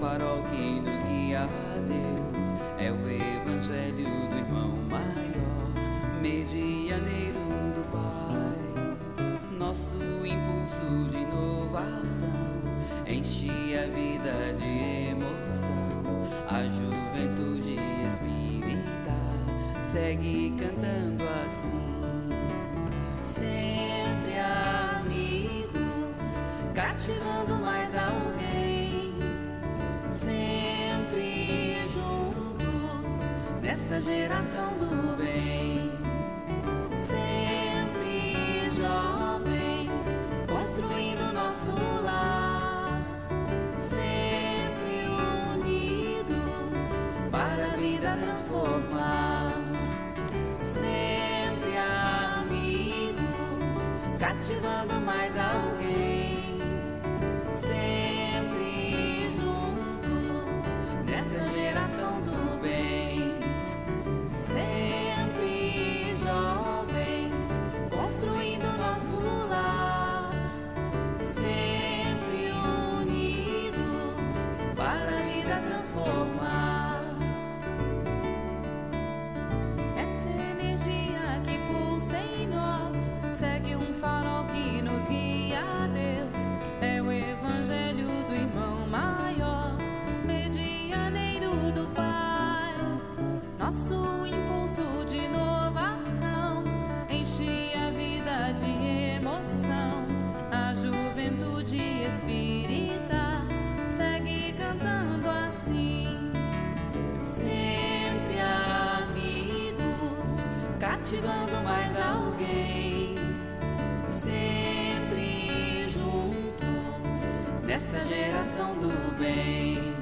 farol que nos guia a Deus, é o Evangelho do irmão maior, medianeiro do Pai. Nosso impulso de inovação enche a vida de emoção. A juventude espírita segue cantando assim, sempre amigos, cativando mais alguém, sempre juntos nessa geração do bem, sempre jovens construindo nosso lar, sempre unidos para a vida transformar, sempre amigos, cativando mais alguém, sempre juntos nessa geração do bem, sempre jovens construindo nosso lar, sempre unidos para a vida transformar. Essa energia que pulsa em nós segue um farol que nos guia a Deus, é o Evangelho do irmão maior, medianeiro do Pai. Nosso impulso de inovação enche a vida de emoção. A juventude espírita segue cantando assim, sempre amigos, cativando mais alguém, sempre juntos nessa geração do bem.